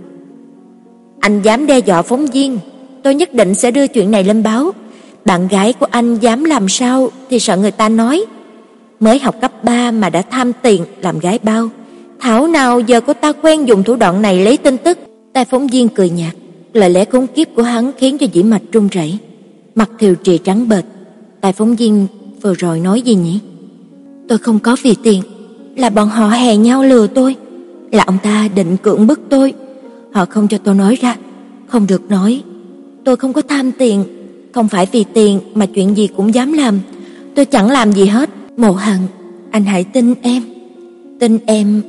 Anh dám đe dọa phóng viên, tôi nhất định sẽ đưa chuyện này lên báo. Bạn gái của anh dám làm sao thì sợ người ta nói mới học cấp ba mà đã tham tiền làm gái bao. Thảo nào giờ cô ta quen dùng thủ đoạn này lấy tin tức. Tai phóng viên cười nhạt, lời lẽ khốn kiếp của hắn khiến cho Dĩ Mạch run rẩy. Mặt Thiều Trì trắng bệch. Tai phóng viên vừa rồi nói gì nhỉ? Tôi không có vì tiền, là bọn họ hè nhau lừa tôi, là ông ta định cưỡng bức tôi. Họ không cho tôi nói ra, không được nói. Tôi không có tham tiền, không phải vì tiền mà chuyện gì cũng dám làm. Tôi chẳng làm gì hết. Mộ Hằng, anh hãy tin em. Tin em.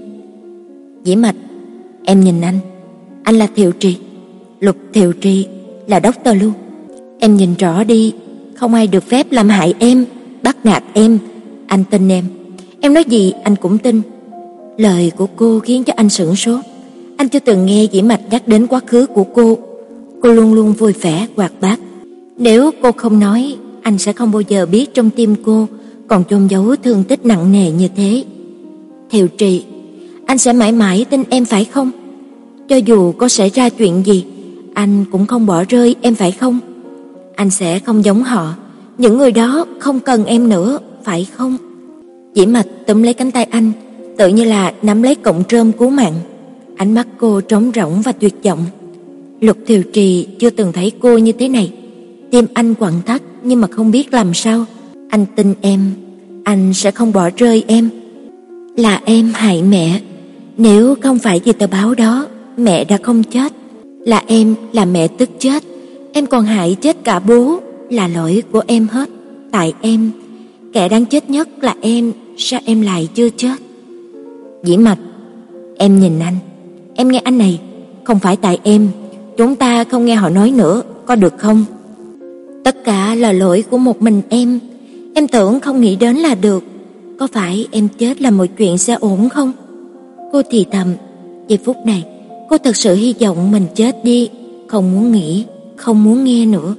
Dĩ Mạch, em nhìn anh. Anh là Thiều Trì, Lục Thiều Trì, là Doctor Lưu. Em nhìn rõ đi, không ai được phép làm hại em, bắt nạt em. Anh tin em. Em nói gì anh cũng tin. Lời của cô khiến cho anh sửng sốt. Anh chưa từng nghe Dĩ Mạch nhắc đến quá khứ của cô. Cô luôn luôn vui vẻ, hoạt bát. Nếu cô không nói, anh sẽ không bao giờ biết trong tim cô còn chôn giấu thương tích nặng nề như thế. Thiều Trì, anh sẽ mãi mãi tin em phải không? Cho dù có xảy ra chuyện gì, anh cũng không bỏ rơi em phải không? Anh sẽ không giống họ, những người đó không cần em nữa, phải không? Dĩ Mạch túm lấy cánh tay anh, tự như là nắm lấy cọng rơm cứu mạng. Ánh mắt cô trống rỗng và tuyệt vọng. Lục Thiều Trì chưa từng thấy cô như thế này. Tim anh quặn thắt nhưng mà không biết làm sao. Anh tin em, anh sẽ không bỏ rơi em. Là em hại mẹ. Nếu không phải vì tờ báo đó, mẹ đã không chết. Là em làm mẹ tức chết. Em còn hại chết cả bố. Là lỗi của em hết. Tại em. Kẻ đáng chết nhất là em. Sao em lại chưa chết? Dĩ Mạch, em nhìn anh. Em nghe anh này. Không phải tại em. Chúng ta không nghe họ nói nữa, có được không? Tất cả là lỗi của một mình em. Em tưởng không nghĩ đến là được. Có phải em chết là mọi chuyện sẽ ổn không? Cô thì thầm. Giây phút này cô thật sự hy vọng mình chết đi. Không muốn nghĩ, không muốn nghe nữa.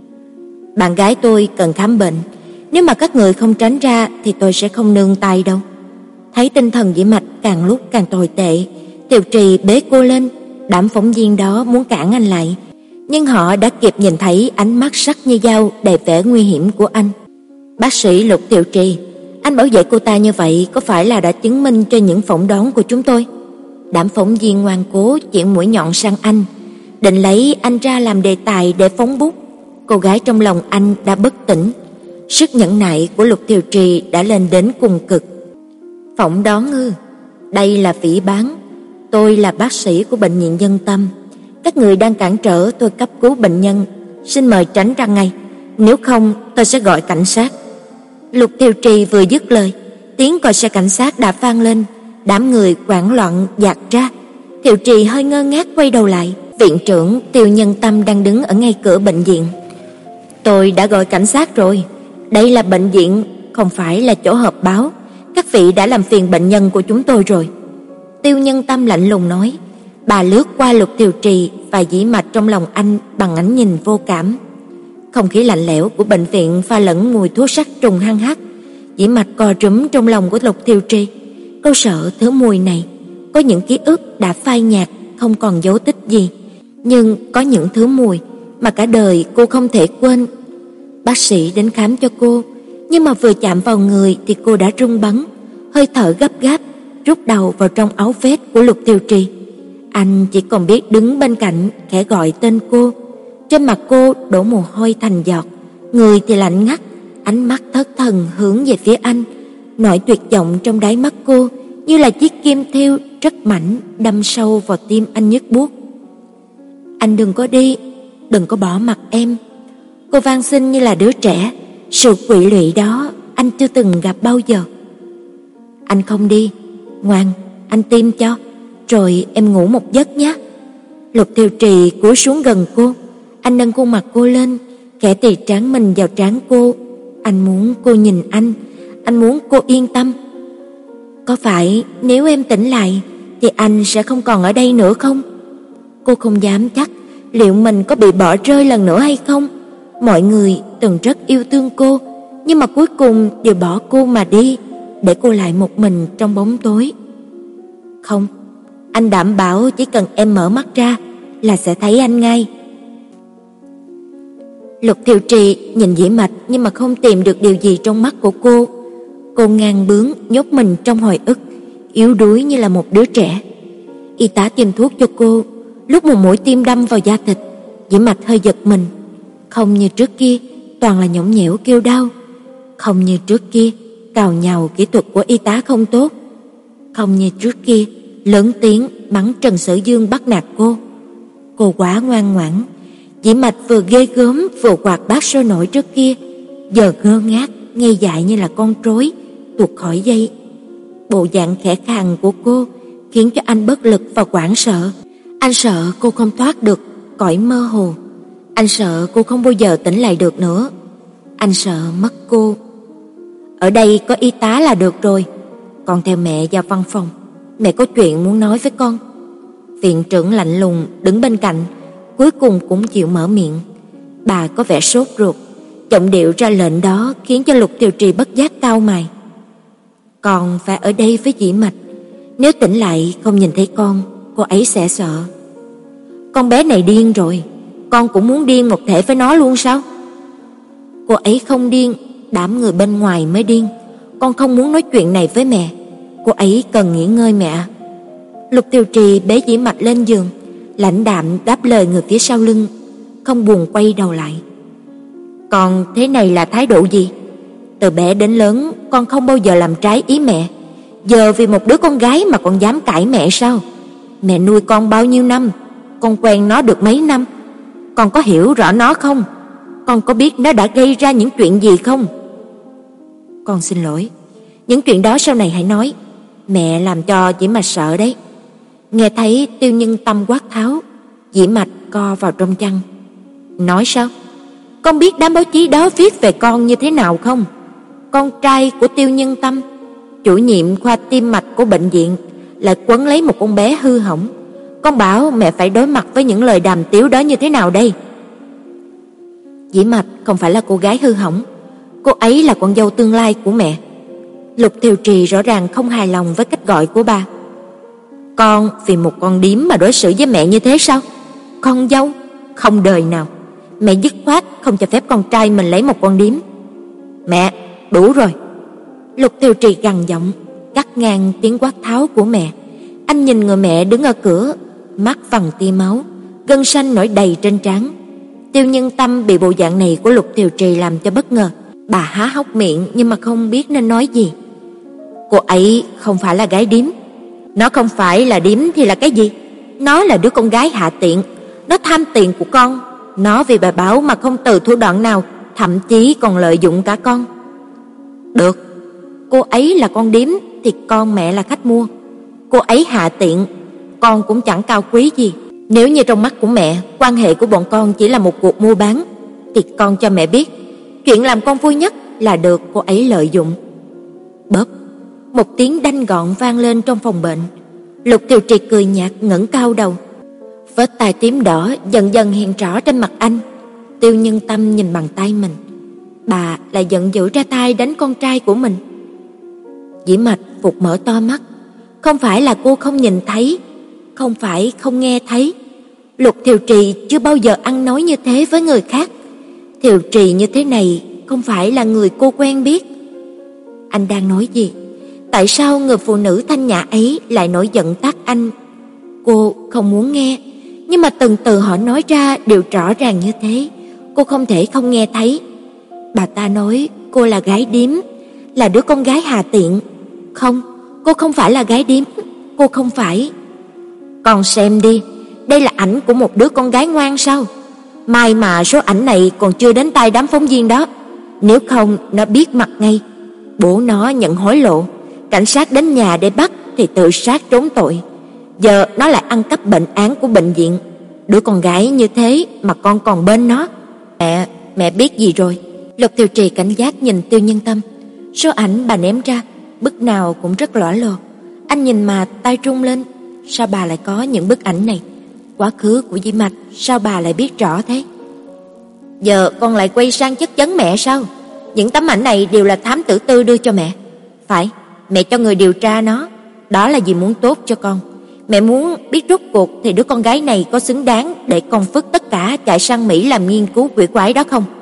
Bạn gái tôi cần khám bệnh. Nếu mà các người không tránh ra thì tôi sẽ không nương tay đâu. Thấy tinh thần Dĩ Mạch càng lúc càng tồi tệ, Thiều Trì bế cô lên. Đám phóng viên đó muốn cản anh lại, nhưng họ đã kịp nhìn thấy ánh mắt sắc như dao đầy vẻ nguy hiểm của anh. Bác sĩ Lục Thiều Trì, anh bảo vệ cô ta như vậy có phải là đã chứng minh cho những phỏng đoán của chúng tôi? Đám phóng viên ngoan cố chỉ mũi nhọn sang anh, định lấy anh ra làm đề tài để phóng bút. Cô gái trong lòng anh đã bất tỉnh. Sức nhẫn nại của Lục Thiều Trì đã lên đến cùng cực. Phỏng đoán ư? Đây là phỉ báng. Tôi là bác sĩ của bệnh viện Nhân Tâm. Các người đang cản trở tôi cấp cứu bệnh nhân. Xin mời tránh ra ngay. Nếu không tôi sẽ gọi cảnh sát. Lục Thiều Trì vừa dứt lời, tiếng còi xe cảnh sát đã vang lên. Đám người hoảng loạn dạt ra. Thiệu Trì hơi ngơ ngác quay đầu lại, viện trưởng Tiêu Nhân Tâm đang đứng ở ngay cửa bệnh viện. Tôi đã gọi cảnh sát rồi. Đây là bệnh viện, không phải là chỗ họp báo. Các vị đã làm phiền bệnh nhân của chúng tôi rồi. Tiêu Nhân Tâm lạnh lùng nói. Bà lướt qua Lục Thiệu Trì và dĩ mạch trong lòng anh bằng ánh nhìn vô cảm. Không khí lạnh lẽo của bệnh viện pha lẫn mùi thuốc sát trùng hăng hắc. Dĩ mạch co rúm trong lòng của Lục Thiệu Trì. Cô sợ thứ mùi này. Có những ký ức đã phai nhạt, không còn dấu tích gì. Nhưng có những thứ mùi mà cả đời cô không thể quên. Bác sĩ đến khám cho cô, nhưng mà vừa chạm vào người thì cô đã run bắn, hơi thở gấp gáp, rút đầu vào trong áo vest của Lục Thiệu Trì. Anh chỉ còn biết đứng bên cạnh khẽ gọi tên cô. Trên mặt cô đổ mồ hôi thành giọt, người thì lạnh ngắt, ánh mắt thất thần hướng về phía anh. Nỗi tuyệt vọng trong đáy mắt cô như là chiếc kim thêu rất mảnh đâm sâu vào tim anh nhức buốt. Anh đừng có đi, đừng có bỏ mặc em. Cô van xin như là đứa trẻ. Sự quỷ lụy đó anh chưa từng gặp bao giờ. Anh không đi, ngoan, anh tiêm cho, rồi em ngủ một giấc nhé. Lục Thiệu Trì cúi xuống gần cô, anh nâng khuôn mặt cô lên, khẽ tì trán mình vào trán cô. Anh muốn cô nhìn anh, anh muốn cô yên tâm. Có phải nếu em tỉnh lại thì anh sẽ không còn ở đây nữa không? Cô không dám chắc liệu mình có bị bỏ rơi lần nữa hay không. Mọi người từng rất yêu thương cô, nhưng mà cuối cùng đều bỏ cô mà đi, để cô lại một mình trong bóng tối. Không, anh đảm bảo chỉ cần em mở mắt ra là sẽ thấy anh ngay. Lục Thiệu Trì nhìn Dĩ Mạch nhưng mà không tìm được điều gì trong mắt của cô. Cô ngang bướng nhốt mình trong hồi ức, yếu đuối như là một đứa trẻ. Y tá tiêm thuốc cho cô, lúc một mũi tiêm đâm vào da thịt, Dĩ Mạch hơi giật mình. Không như trước kia, toàn là nhõng nhẽo kêu đau. Không như trước kia, cào nhào kỹ thuật của y tá không tốt. Không như trước kia, lớn tiếng mắng Trần Sở Dương bắt nạt cô. Cô quá ngoan ngoãn. Dĩ Mạch vừa ghê gớm vừa hoạt bát sôi nổi trước kia, giờ ngơ ngác ngây dại như là con rối tuột khỏi dây. Bộ dạng khẽ khàng của cô khiến cho anh bất lực và hoảng sợ. Anh sợ cô không thoát được cõi mơ hồ. Anh sợ cô không bao giờ tỉnh lại được nữa. Anh sợ mất cô. Ở đây có y tá là được rồi. Con theo mẹ vào văn phòng. Mẹ có chuyện muốn nói với con. Viện trưởng lạnh lùng đứng bên cạnh, cuối cùng cũng chịu mở miệng. Bà có vẻ sốt ruột. Giọng điệu ra lệnh đó khiến cho Lục Thiệu Trì bất giác cau mày. Con phải ở đây với Dĩ Mạch. Nếu tỉnh lại không nhìn thấy con, cô ấy sẽ sợ. Con bé này điên rồi. Con cũng muốn điên một thể với nó luôn sao? Cô ấy không điên, đám người bên ngoài mới điên. Con không muốn nói chuyện này với mẹ. Cô ấy cần nghỉ ngơi mẹ. Lục Thiệu Trì bế Dĩ Mạch lên giường, lãnh đạm đáp lời người phía sau lưng, không buồn quay đầu lại. Con thế này là thái độ gì? Từ bé đến lớn con không bao giờ làm trái ý mẹ. Giờ vì một đứa con gái mà con dám cãi mẹ sao? Mẹ nuôi con bao nhiêu năm, con quen nó được mấy năm. Con có hiểu rõ nó không? Con có biết nó đã gây ra những chuyện gì không? Con xin lỗi. Những chuyện đó sau này hãy nói. Mẹ làm cho Dĩ Mạch sợ đấy. Nghe thấy Tiêu Nhân Tâm quát tháo, Dĩ Mạch co vào trong chăn. Nói sao? Con biết đám báo chí đó viết về con như thế nào không? Con trai của Tiêu Nhân Tâm, chủ nhiệm khoa tim mạch của bệnh viện, lại quấn lấy một con bé hư hỏng. Con bảo mẹ phải đối mặt với những lời đàm tiếu đó như thế nào đây? Dĩ Mạch không phải là cô gái hư hỏng. Cô ấy là con dâu tương lai của mẹ. Lục Thiệu Trì rõ ràng không hài lòng với cách gọi của bà. Con vì một con điếm mà đối xử với mẹ như thế sao? Con dâu? Không đời nào. Mẹ dứt khoát không cho phép con trai mình lấy một con điếm. Mẹ, đủ rồi. Lục Thiệu Trì gằn giọng, cắt ngang tiếng quát tháo của mẹ. Anh nhìn người mẹ đứng ở cửa, mắt vằn tia máu, gân xanh nổi đầy trên trán. Tiêu Nhân Tâm bị bộ dạng này của Lục Thiệu Trì làm cho bất ngờ. Bà há hốc miệng nhưng mà không biết nên nói gì. Cô ấy không phải là gái điếm. Nó không phải là điếm thì là cái gì? Nó là đứa con gái hạ tiện. Nó tham tiền của con. Nó vì bài báo mà không từ thủ đoạn nào, thậm chí còn lợi dụng cả con. Được, cô ấy là con điếm thì con mẹ là khách mua. cô ấy hạ tiện, con cũng chẳng cao quý gì. Nếu như trong mắt của mẹ, quan hệ của bọn con chỉ là một cuộc mua bán, thì con cho mẹ biết, chuyện làm con vui nhất là được cô ấy lợi dụng." Bóp, một tiếng đanh gọn vang lên trong phòng bệnh. Lục Thiều Trì cười nhạt ngẩng cao đầu. Vết tai tím đỏ dần dần hiện rõ trên mặt anh. Tiêu Nhân Tâm nhìn bàn tay mình, bà lại giận dữ ra tay đánh con trai của mình. Dĩ Mạch phục mở to mắt, không phải là cô không nhìn thấy, không phải không nghe thấy. Lục Thiều Trì chưa bao giờ ăn nói như thế với người khác. Thiều Trì như thế này không phải là người cô quen biết. Anh đang nói gì? Tại sao người phụ nữ thanh nhã ấy lại nổi giận tát anh? Cô không muốn nghe, nhưng mà từng từ họ nói ra đều rõ ràng như thế, cô không thể không nghe thấy. Bà ta nói cô là gái điếm, là đứa con gái hà tiện. Không, cô không phải là gái điếm, cô không phải. Con xem đi, đây là ảnh của một đứa con gái ngoan sao? May mà số ảnh này còn chưa đến tay đám phóng viên đó, nếu không nó biết mặt ngay. Bố nó nhận hối lộ, cảnh sát đến nhà để bắt thì tự sát trốn tội. Giờ nó lại ăn cắp bệnh án của bệnh viện. Đứa con gái như thế mà con còn bên nó. Mẹ, mẹ biết gì rồi? Lục Thiều Trì cảnh giác nhìn Tiêu Nhân Tâm. Số ảnh bà ném ra, bức nào cũng rất lõa lồ. Anh nhìn mà tay run lên. Sao bà lại có những bức ảnh này? Quá khứ của Dĩ Mạch sao bà lại biết rõ thế? Giờ con lại quay sang chất vấn mẹ sao? Những tấm ảnh này đều là thám tử Tư đưa cho mẹ. Phải, mẹ cho người điều tra nó. Đó là vì muốn tốt cho con. Mẹ muốn biết rốt cuộc thì đứa con gái này có xứng đáng để con Phước tất cả chạy sang Mỹ làm nghiên cứu quỷ quái đó không?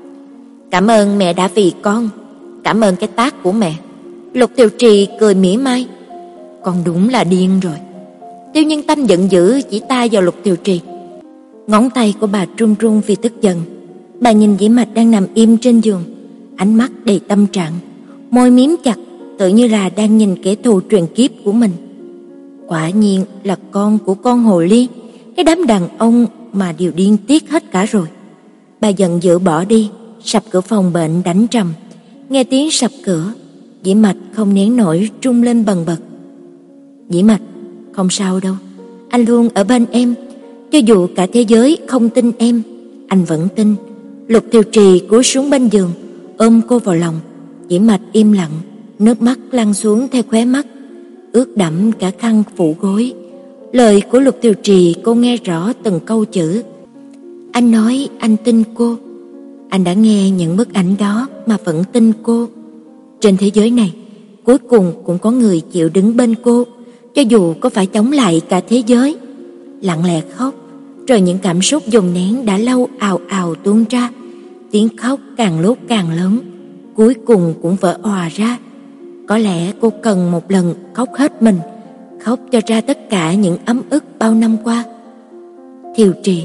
Cảm ơn mẹ đã vì con. Cảm ơn cái tát của mẹ. Lục Thiều Trì cười mỉa mai. Con đúng là điên rồi. Tiêu Nhân Tâm giận dữ chỉ tay vào Lục Thiều Trì. Ngón tay của bà run run vì tức giận. Bà nhìn Dĩ Mạch đang nằm im trên giường, ánh mắt đầy tâm trạng, môi miếm chặt, tự như là đang nhìn kẻ thù truyền kiếp của mình. Quả nhiên là con của con hồ ly, cái đám đàn ông mà đều điên tiết hết cả rồi. Bà giận dữ bỏ đi, sập cửa phòng bệnh đánh trầm. Nghe tiếng sập cửa, Dĩ Mạch không nén nổi run lên bần bật. Dĩ Mạch, không sao đâu, anh luôn ở bên em, cho dù cả thế giới không tin em, anh vẫn tin. Lục Thiều Trì cúi xuống bên giường, ôm cô vào lòng. Dĩ Mạch im lặng, nước mắt lăn xuống theo khóe mắt, ướt đẫm cả khăn phủ gối. Lời của Lục Thiều Trì cô nghe rõ từng câu chữ. Anh nói anh tin cô. Anh đã nghe những bức ảnh đó mà vẫn tin cô. Trên thế giới này, cuối cùng cũng có người chịu đứng bên cô, cho dù có phải chống lại cả thế giới. Lặng lẽ khóc, rồi những cảm xúc dồn nén đã lâu ào ào tuôn ra. Tiếng khóc càng lúc càng lớn, cuối cùng cũng vỡ òa ra. Có lẽ cô cần một lần khóc hết mình, khóc cho ra tất cả những ấm ức bao năm qua. Thiều Trì,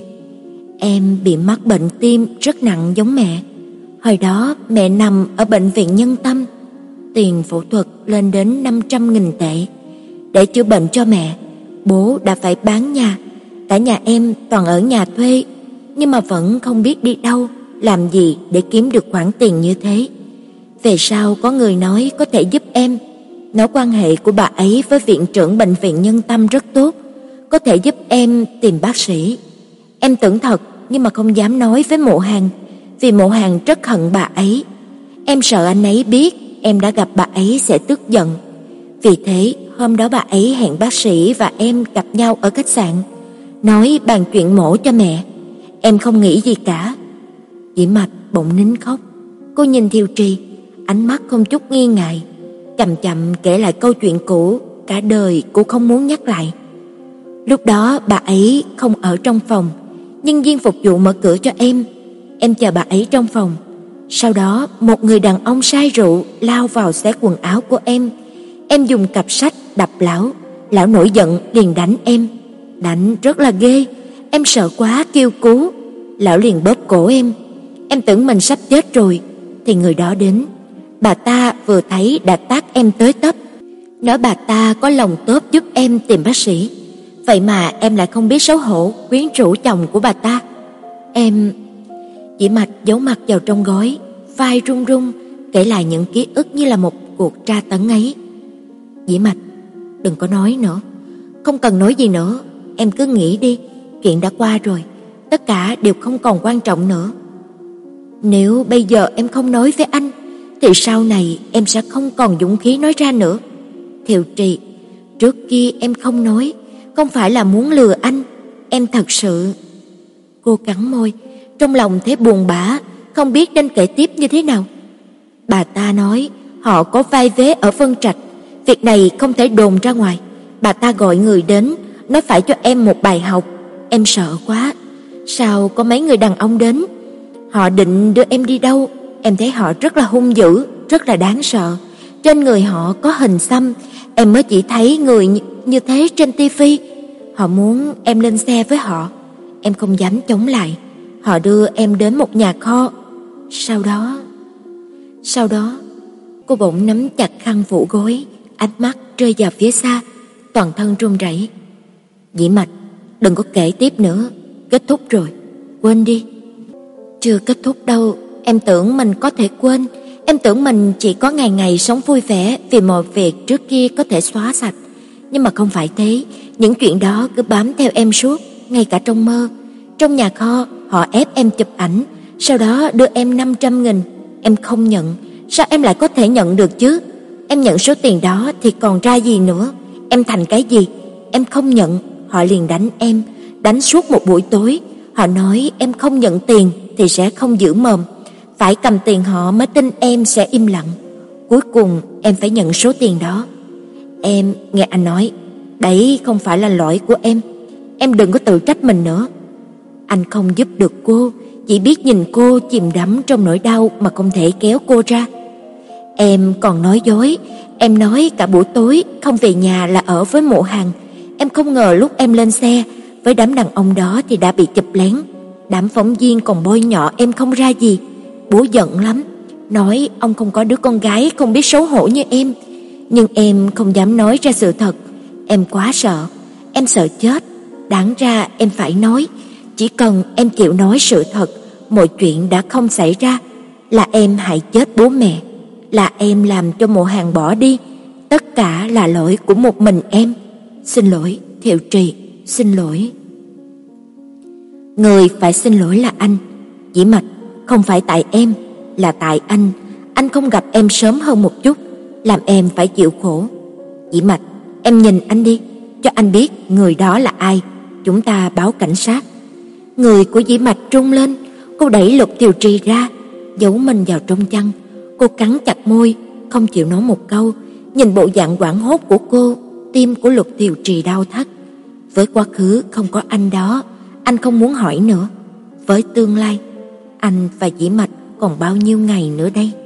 em bị mắc bệnh tim rất nặng giống mẹ. Hồi đó mẹ nằm ở bệnh viện Nhân Tâm, tiền phẫu thuật lên đến năm trăm nghìn tệ. Để chữa bệnh cho mẹ, bố đã phải bán nhà. Cả nhà em toàn ở nhà thuê, nhưng mà vẫn không biết đi đâu, làm gì để kiếm được khoản tiền như thế. Về sau có người nói có thể giúp em, nói quan hệ của bà ấy với viện trưởng bệnh viện Nhân Tâm rất tốt, có thể giúp em tìm bác sĩ. Em tưởng thật nhưng mà không dám nói với Mộ Hàn, vì Mộ Hàn rất hận bà ấy. Em sợ anh ấy biết em đã gặp bà ấy sẽ tức giận. Vì thế hôm đó bà ấy hẹn bác sĩ và em gặp nhau ở khách sạn, nói bàn chuyện mổ cho mẹ. Em không nghĩ gì cả. Dĩ Mạch bỗng nín khóc. Cô nhìn Thiều Trì, ánh mắt không chút nghi ngại, chậm chậm kể lại câu chuyện cũ cả đời cô không muốn nhắc lại. Lúc đó bà ấy không ở trong phòng, nhân viên phục vụ mở cửa cho em. Em chờ bà ấy trong phòng. Sau đó một người đàn ông say rượu lao vào xé quần áo của em. Em dùng cặp sách đập lão, lão nổi giận liền đánh em, đánh rất là ghê. Em sợ quá kêu cứu, lão liền bóp cổ em. Em tưởng mình sắp chết rồi, thì người đó đến. Bà ta vừa thấy đã tát em tới tấp, nói bà ta có lòng tốt giúp em tìm bác sĩ. Vậy mà em lại không biết xấu hổ quyến rũ chồng của bà ta. Em... Dĩ Mạch giấu mặt vào trong gối, vai run run kể lại những ký ức như là một cuộc tra tấn ấy. Dĩ Mạch, đừng có nói nữa. Không cần nói gì nữa, em cứ nghĩ đi, chuyện đã qua rồi, tất cả đều không còn quan trọng nữa. Nếu bây giờ em không nói với anh, thì sau này em sẽ không còn dũng khí nói ra nữa. Thiệu Trì, trước kia em không nói, không phải là muốn lừa anh, em thật sự... Cô cắn môi, trong lòng thấy buồn bã, không biết nên kể tiếp như thế nào. Bà ta nói họ có vai vế ở Vân Trạch, việc này không thể đồn ra ngoài. Bà ta gọi người đến, nói phải cho em một bài học. Em sợ quá. Sao có mấy người đàn ông đến? Họ định đưa em đi đâu? Em thấy họ rất là hung dữ, rất là đáng sợ. Trên người họ có hình xăm, em mới chỉ thấy người như thế trên tivi. Họ muốn em lên xe với họ. Em không dám chống lại. Họ đưa em đến một nhà kho. Sau đó... Sau đó, cô bỗng nắm chặt khăn phủ gối, ánh mắt rơi vào phía xa, toàn thân run rẩy. Dĩ Mạch, đừng có kể tiếp nữa, kết thúc rồi, quên đi. Chưa kết thúc đâu, em tưởng mình có thể quên. Em tưởng mình chỉ có ngày ngày sống vui vẻ vì mọi việc trước kia có thể xóa sạch. Nhưng mà không phải thế, những chuyện đó cứ bám theo em suốt, ngay cả trong mơ. Trong nhà kho, họ ép em chụp ảnh, sau đó đưa em năm trăm nghìn. Em không nhận, sao em lại có thể nhận được chứ? Em nhận số tiền đó thì còn ra gì nữa? Em thành cái gì? Em không nhận, họ liền đánh em, đánh suốt một buổi tối. Họ nói em không nhận tiền thì sẽ không giữ mồm, phải cầm tiền họ mới tin em sẽ im lặng. Cuối cùng em phải nhận số tiền đó. Em nghe anh nói, đấy không phải là lỗi của em. Em đừng có tự trách mình nữa. Anh không giúp được cô, chỉ biết nhìn cô chìm đắm trong nỗi đau mà không thể kéo cô ra. Em còn nói dối, em nói cả buổi tối không về nhà là ở với Mộ Hằng. Em không ngờ lúc em lên xe với đám đàn ông đó thì đã bị chụp lén. Đám phóng viên còn bôi nhọ em không ra gì. Bố giận lắm, nói ông không có đứa con gái không biết xấu hổ như em. Nhưng em không dám nói ra sự thật. Em quá sợ, em sợ chết. Đáng ra em phải nói. Chỉ cần em chịu nói sự thật, mọi chuyện đã không xảy ra. Là em hại chết bố mẹ, là em làm cho Mộ Hàn bỏ đi. Tất cả là lỗi của một mình em. Xin lỗi, Thiệu Trì, xin lỗi. Người phải xin lỗi là anh, Dĩ Mạch, không phải tại em, là tại anh. Anh không gặp em sớm hơn một chút, làm em phải chịu khổ. Dĩ Mạch, em nhìn anh đi, cho anh biết người đó là ai. Chúng ta báo cảnh sát. Người của Dĩ Mạch rung lên, cô đẩy Lục Thiệu Trì ra, giấu mình vào trong chăn. Cô cắn chặt môi, không chịu nói một câu. Nhìn bộ dạng hoảng hốt của cô, tim của Lục Thiệu Trì đau thắt. Với quá khứ không có anh đó, anh không muốn hỏi nữa. Với tương lai, anh và Dĩ Mạch còn bao nhiêu ngày nữa đây?